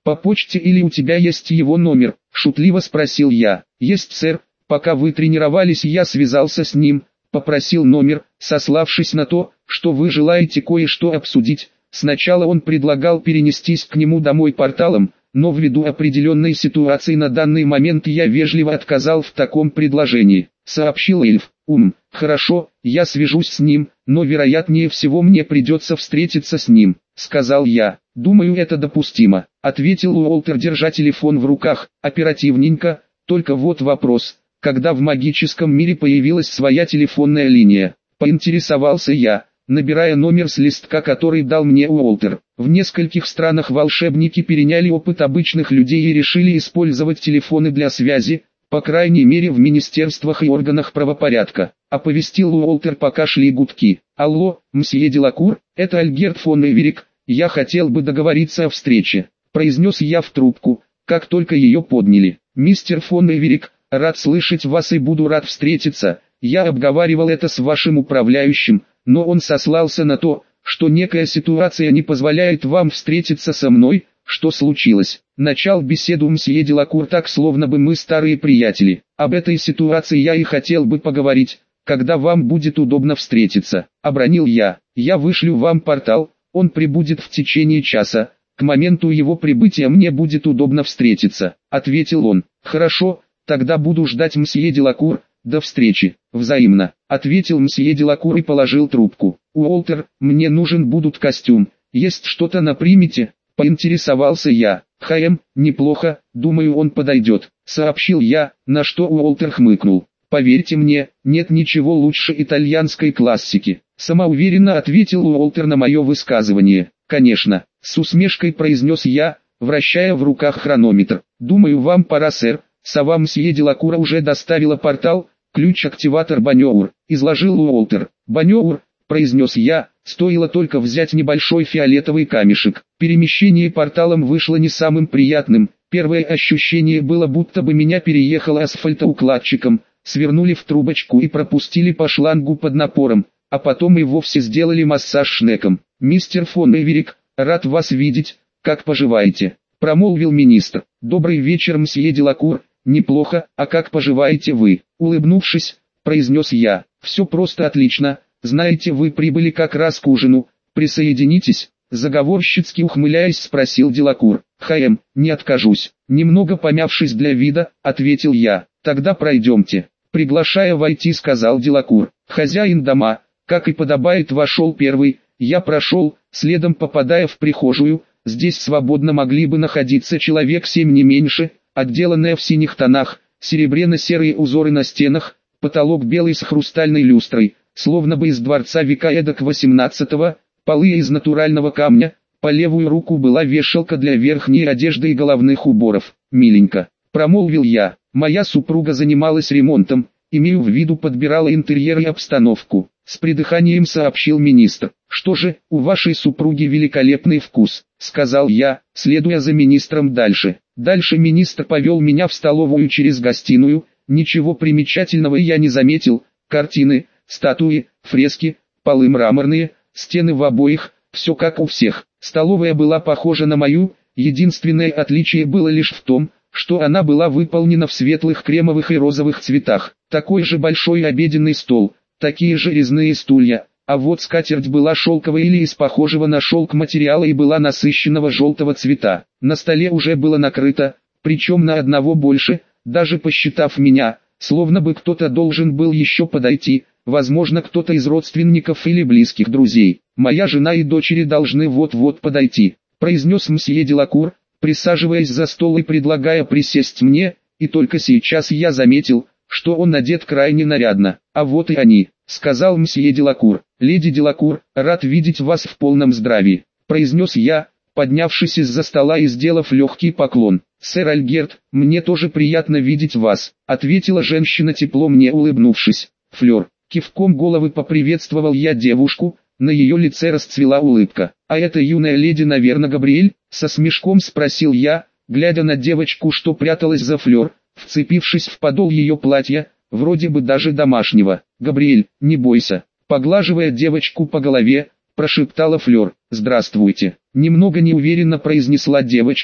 «По почте или у тебя есть его номер?» – шутливо спросил я. «Есть, сэр. Пока вы тренировались, я связался с ним, попросил номер, сославшись на то, что вы желаете кое-что обсудить. Сначала он предлагал перенестись к нему домой порталом, но ввиду определенной ситуации на данный момент я вежливо отказал в таком предложении», — сообщил эльф. «Хорошо, я свяжусь с ним, но вероятнее всего мне придется встретиться с ним», — сказал я. «Думаю, это допустимо», — ответил Уолтер, держа телефон в руках. «Оперативненько, только вот вопрос, когда в магическом мире появилась своя телефонная линия?» — поинтересовался я, набирая номер с листка, который дал мне Уолтер. В нескольких странах волшебники переняли опыт обычных людей и решили использовать телефоны для связи, по крайней мере в министерствах и органах правопорядка. Оповестил Уолтер, пока шли гудки. «Алло, мсье Делакур, это Альгерт фон Эверик, я хотел бы договориться о встрече», — произнес я в трубку, как только ее подняли. «Мистер фон Эверик, рад слышать вас и буду рад встретиться. Я обговаривал это с вашим управляющим, но он сослался на то, что некая ситуация не позволяет вам встретиться со мной. Что случилось?» Начал беседу мсье Делакур так, словно бы мы старые приятели. «Об этой ситуации я и хотел бы поговорить, когда вам будет удобно встретиться», — обронил я. «Я вышлю вам портал, он прибудет в течение часа. К моменту его прибытия мне будет удобно встретиться», — ответил он. «Хорошо, тогда буду ждать мсье Делакур. До встречи». «Взаимно», — ответил мсье Делакур и положил трубку. «Уолтер, мне нужен будет костюм. Есть что-то на примете?» — поинтересовался я. «Неплохо, думаю, он подойдет», — сообщил я, на что Уолтер хмыкнул. «Поверьте мне, нет ничего лучше итальянской классики», — самоуверенно ответил Уолтер на мое высказывание. «Конечно», — с усмешкой произнес я, вращая в руках хронометр. «Думаю, вам пора, сэр. Сова мсье Делакура уже доставила портал, ключ-активатор Банёур», — изложил Уолтер. «Банёур», — произнес я, стоило только взять небольшой фиолетовый камешек. Перемещение порталом вышло не самым приятным. Первое ощущение было, будто бы меня переехало асфальтоукладчиком, свернули в трубочку и пропустили по шлангу под напором, а потом и вовсе сделали массаж шнеком. «Мистер фон Эверик, рад вас видеть, как поживаете?» — промолвил министр. «Добрый вечер, мсье Делакур. Неплохо, а как поживаете вы?» — улыбнувшись, произнес я. «Все просто отлично. Знаете, вы прибыли как раз к ужину. Присоединитесь?» — заговорщицки ухмыляясь спросил Делакур. «Не откажусь». Немного помявшись для вида, ответил я. «Тогда пройдемте». Приглашая войти, сказал Делакур. Хозяин дома, как и подобает, вошел первый. Я прошел, следом попадая в прихожую. Здесь свободно могли бы находиться человек 7 не меньше, отделанная в синих тонах, серебряно-серые узоры на стенах, потолок белый с хрустальной люстрой, словно бы из дворца века эдак 18-го, полы из натурального камня, по левую руку была вешалка для верхней одежды и головных уборов. «Миленько», — промолвил я, — «моя супруга занималась ремонтом, имею в виду подбирала интерьер и обстановку», — с придыханием сообщил министр. «Что же, у вашей супруги великолепный вкус», — сказал я, следуя за министром дальше. Дальше министр повел меня в столовую через гостиную. Ничего примечательного я не заметил. Картины, статуи, фрески, полы мраморные, стены в обоих, все как у всех. Столовая была похожа на мою, единственное отличие было лишь в том, что она была выполнена в светлых кремовых и розовых цветах. Такой же большой обеденный стол, такие же резные стулья, а вот скатерть была шелковой или из похожего на шелк материала и была насыщенного желтого цвета. На столе уже было накрыто, причем на одного больше, даже посчитав меня, словно бы кто-то должен был еще подойти, возможно, кто-то из родственников или близких друзей. «Моя жена и дочери должны вот-вот подойти», — произнес мсье Делакур, присаживаясь за стол и предлагая присесть мне, и только сейчас я заметил, что он одет крайне нарядно. «А вот и они», — сказал мсье Делакур. «Леди Делакур, рад видеть вас в полном здравии», — произнес я, поднявшись из-за стола и сделав легкий поклон. «Сэр Альгерт, мне тоже приятно видеть вас», — ответила женщина, тепло мне улыбнувшись. «Флёр». Кивком головы поприветствовал я девушку, на ее лице расцвела улыбка. «А эта юная леди, наверное, Габриэль?» — со смешком спросил я, глядя на девочку, что пряталась за Флёр, вцепившись в подол ее платья, вроде бы даже домашнего. «Габриэль, не бойся», — поглаживая девочку по голове, прошептала Флёр. «Здравствуйте», — немного неуверенно произнесла девочка,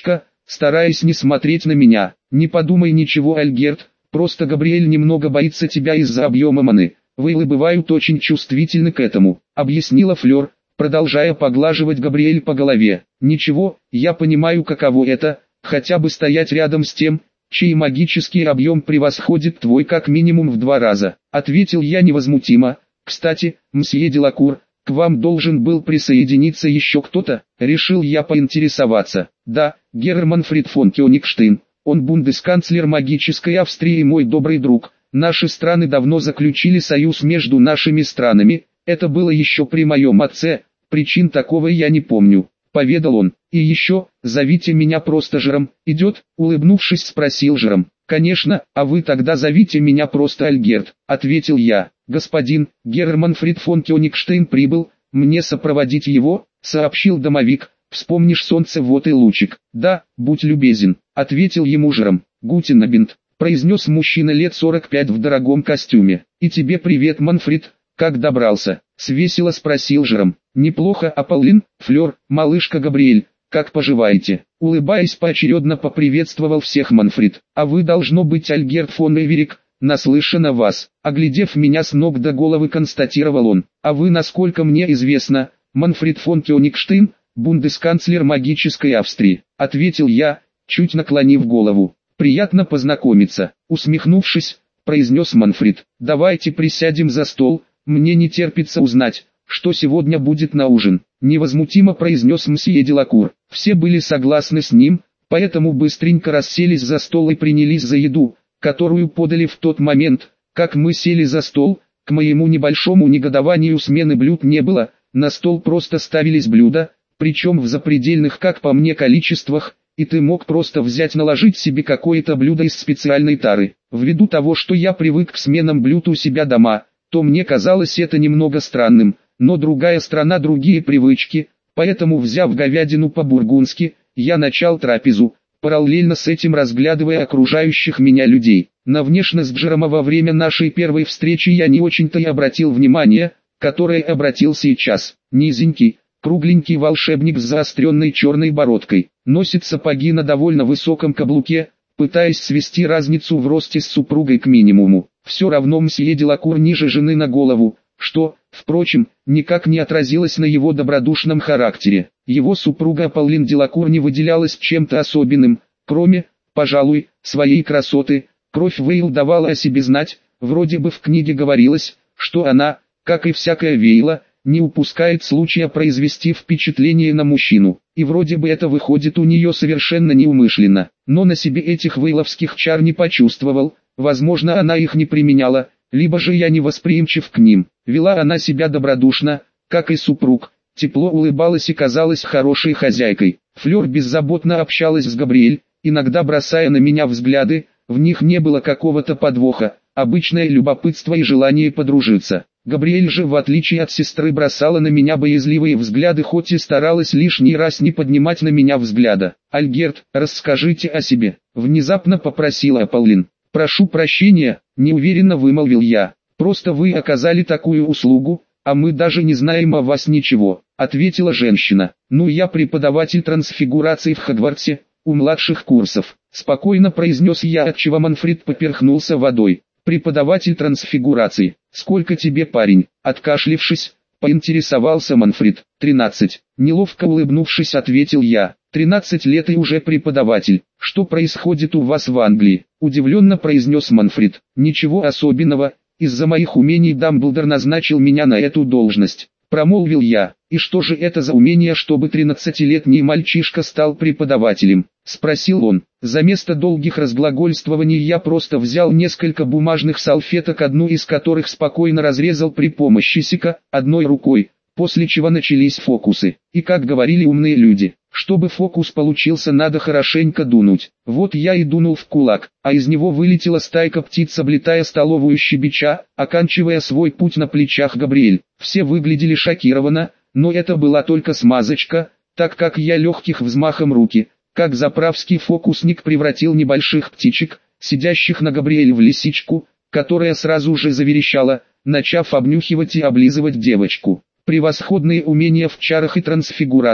стараясь не смотреть на меня. «Не подумай ничего, Альгерт, просто Габриэль немного боится тебя из-за объема маны. Вейлы бывают очень чувствительны к этому», — объяснила Флёр, продолжая поглаживать Габриэль по голове. «Ничего, я понимаю, каково это, хотя бы стоять рядом с тем, чей магический объем превосходит твой как минимум в 2 раза», — ответил я невозмутимо. «Кстати, мсье Делакур, к вам должен был присоединиться еще кто-то?» Решил я поинтересоваться. «Да, Герр Манфрид фон Кёнигштейн, он бундесканцлер магической Австрии и мой добрый друг. Наши страны давно заключили союз между нашими странами, это было еще при моем отце, причин такого я не помню», — поведал он. «И еще, зовите меня просто Жером, идет?» — улыбнувшись спросил Жером. «Конечно, а вы тогда зовите меня просто Альгерт», — ответил я. «Господин, Герр Манфрид фон Кёнигштейн прибыл, мне сопроводить его?» — сообщил домовик. «Вспомнишь солнце, вот и лучик». «Да, будь любезен», — ответил ему Жером. «Гутен Абенд», — произнес мужчина лет 45 в дорогом костюме. «И тебе привет, Манфрид, как добрался?» — свесело спросил Жером. «Неплохо, Аполлин, Флёр, малышка Габриэль, как поживаете?» Улыбаясь поочередно поприветствовал всех Манфрид. «А вы должно быть Альгерт фон Эверик, наслышан о вас», — оглядев меня с ног до головы констатировал он. «А вы, насколько мне известно, Манфрид фон Кёнигштейн, бундесканцлер магической Австрии», — ответил я, чуть наклонив голову. «Приятно познакомиться», — усмехнувшись, произнес Манфрид. «Давайте присядем за стол, мне не терпится узнать, что сегодня будет на ужин», — невозмутимо произнес мсье Делакур. Все были согласны с ним, поэтому быстренько расселись за стол и принялись за еду, которую подали в тот момент, как мы сели за стол. К моему небольшому негодованию смены блюд не было, на стол просто ставились блюда, причем в запредельных, как по мне, количествах, и ты мог просто взять наложить себе какое-то блюдо из специальной тары. Ввиду того, что я привык к сменам блюд у себя дома, то мне казалось это немного странным, но другая страна, другие привычки, поэтому, взяв говядину по-бургундски, я начал трапезу, параллельно с этим разглядывая окружающих меня людей. На внешность Джерома во время нашей первой встречи я не очень-то и обратил внимание, которое обратил сейчас. Низенький, кругленький волшебник с заостренной черной бородкой, носит сапоги на довольно высоком каблуке, пытаясь свести разницу в росте с супругой к минимуму. Все равно мсье Делакур ниже жены на голову, что, впрочем, никак не отразилось на его добродушном характере. Его супруга Аполлин Делакур не выделялась чем-то особенным, кроме, пожалуй, своей красоты. Кровь Вейл давала о себе знать, вроде бы в книге говорилось, что она, как и всякая Вейла, не упускает случая произвести впечатление на мужчину, и вроде бы это выходит у нее совершенно неумышленно, но на себе этих вейловских чар не почувствовал, возможно она их не применяла, либо же я не восприимчив к ним. Вела она себя добродушно, как и супруг, тепло улыбалась и казалась хорошей хозяйкой. Флёр беззаботно общалась с Габриэль, иногда бросая на меня взгляды, в них не было какого-то подвоха, обычное любопытство и желание подружиться. Габриэль же, в отличие от сестры, бросала на меня боязливые взгляды, хоть и старалась лишний раз не поднимать на меня взгляда. «Альгерт, расскажите о себе», — внезапно попросила Аполлин. «Прошу прощения», — неуверенно вымолвил я. «Просто вы оказали такую услугу, а мы даже не знаем о вас ничего», — ответила женщина. «Ну, я преподаватель трансфигурации в Хогвартсе, у младших курсов», — спокойно произнес я, отчего Манфрид поперхнулся водой. «Преподаватель трансфигурации. Сколько тебе, парень?» Откашлившись, поинтересовался Манфрид. 13. Неловко улыбнувшись, ответил я. 13 лет и уже преподаватель. Что происходит у вас в Англии? Удивленно произнес Манфрид. Ничего особенного, из-за моих умений Дамблдор назначил меня на эту должность. Промолвил я. И что же это за умение, чтобы 13-летний мальчишка стал преподавателем? Спросил он. За место долгих разглагольствований я просто взял несколько бумажных салфеток, одну из которых спокойно разрезал при помощи сека, одной рукой, после чего начались фокусы. И как говорили умные люди, чтобы фокус получился, надо хорошенько дунуть. Вот я и дунул в кулак, а из него вылетела стайка птиц, облетая столовую щебеча, оканчивая свой путь на плечах Габриэль. Все выглядели шокированно, но это была только смазочка, так как я легких взмахом руки, как заправский фокусник, превратил небольших птичек, сидящих на Габриэль, в лисичку, которая сразу же заверещала, начав обнюхивать и облизывать девочку. Превосходные умения в чарах и трансфигурации,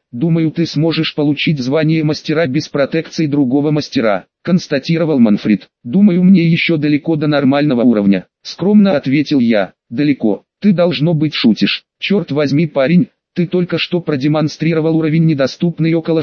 думаю, ты сможешь получить звание мастера без протекции другого мастера, констатировал Манфред. Думаю, мне еще далеко до нормального уровня, скромно ответил я. Далеко, ты должно быть шутишь. Черт возьми, парень, ты только что продемонстрировал уровень, недоступный около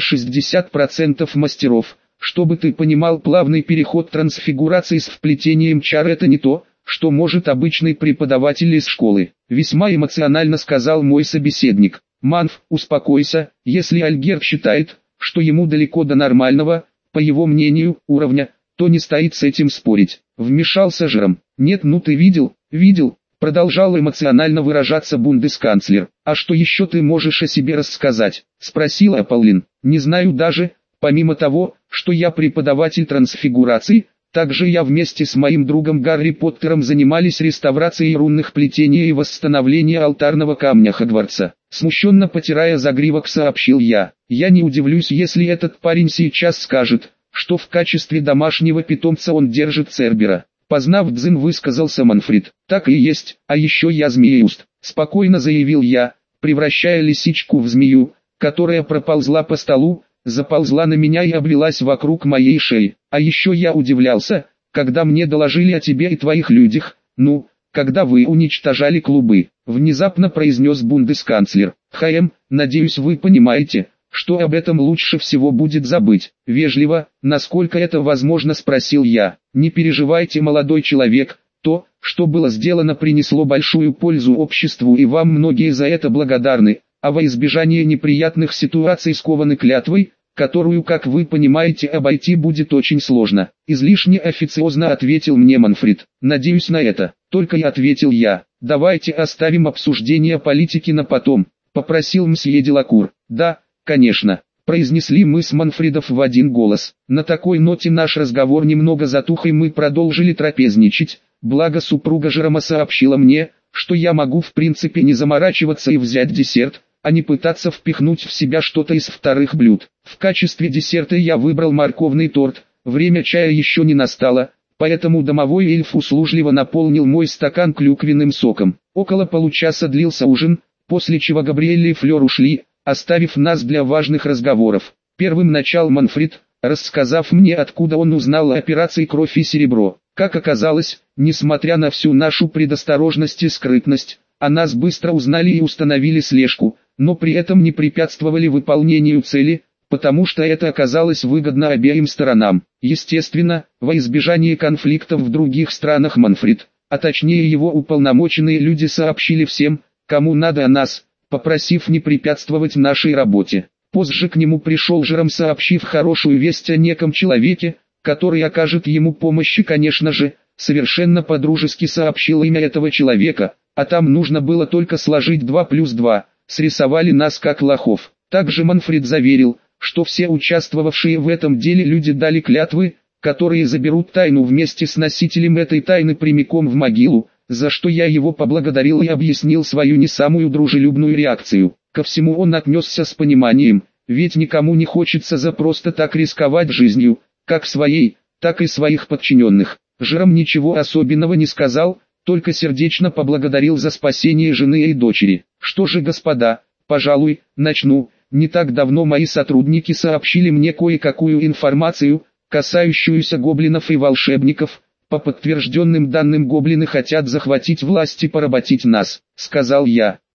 60% мастеров. Чтобы ты понимал, плавный переход трансфигурации с вплетением чар — это не то, что может обычный преподаватель из школы. Весьма эмоционально сказал мой собеседник. Манф, успокойся, если Альгерт считает, что ему далеко до нормального, по его мнению, уровня, то не стоит с этим спорить. Вмешался Жером. Нет, ну ты видел, продолжал эмоционально выражаться бундесканцлер. А что еще ты можешь о себе рассказать? Спросила Паулин. Не знаю даже, помимо того, что я преподаватель трансфигурации, также я вместе с моим другом Гарри Поттером занимались реставрацией рунных плетений и восстановлением алтарного камня Хогвартса. Смущенно потирая загривок, сообщил я. Я не удивлюсь, если этот парень сейчас скажет, что в качестве домашнего питомца он держит Цербера. Познав дзен, высказался Манфред. Так и есть, а еще я змееуст, спокойно заявил я, превращая лисичку в змею, которая проползла по столу, заползла на меня и обвилась вокруг моей шеи. А еще я удивлялся, когда мне доложили о тебе и твоих людях, когда вы уничтожали клубы, внезапно произнес бундесканцлер. Надеюсь, вы понимаете, что об этом лучше всего будет забыть. Вежливо, насколько это возможно, спросил я. Не переживайте, молодой человек, то, что было сделано, принесло большую пользу обществу, и вам многие за это благодарны, а во избежание неприятных ситуаций скованы клятвой, которую, как вы понимаете, обойти будет очень сложно. Излишне официозно ответил мне Манфред. Надеюсь на это. Только и ответил я. Давайте оставим обсуждение политики на потом, попросил мсье Делакур. Да, конечно, произнесли мы с Манфредов в один голос. На такой ноте наш разговор немного затух, и мы продолжили трапезничать, благо супруга Жерома сообщила мне, что я могу в принципе не заморачиваться и взять десерт, а не пытаться впихнуть в себя что-то из вторых блюд. В качестве десерта я выбрал морковный торт. Время чая еще не настало, поэтому домовой эльф услужливо наполнил мой стакан клюквенным соком. Около получаса длился ужин, после чего Габриэль и Флёр ушли, оставив нас для важных разговоров. Первым начал Манфред, рассказав мне, откуда он узнал о операции «Кровь и серебро». Как оказалось, несмотря на всю нашу предосторожность и скрытность, о нас быстро узнали и установили слежку, но при этом не препятствовали выполнению цели, потому что это оказалось выгодно обеим сторонам. Естественно, во избежание конфликтов в других странах Манфред, а точнее его уполномоченные люди, сообщили всем, кому надо о нас, попросив не препятствовать нашей работе. Позже к нему пришел Жером, сообщив хорошую весть о неком человеке, который окажет ему помощь, и, конечно же, совершенно по-дружески сообщил имя этого человека, а там нужно было только сложить 2 плюс 2, срисовали нас как лохов. Также Манфред заверил, что все участвовавшие в этом деле люди дали клятвы, которые заберут тайну вместе с носителем этой тайны прямиком в могилу, за что я его поблагодарил и объяснил свою не самую дружелюбную реакцию. Ко всему он отнесся с пониманием, ведь никому не хочется за просто так рисковать жизнью, как своей, так и своих подчиненных. Жером ничего особенного не сказал, только сердечно поблагодарил за спасение жены и дочери. Что же, господа, пожалуй, начну. Не так давно мои сотрудники сообщили мне кое-какую информацию, касающуюся гоблинов и волшебников. По подтвержденным данным, гоблины хотят захватить власть и поработить нас, сказал я.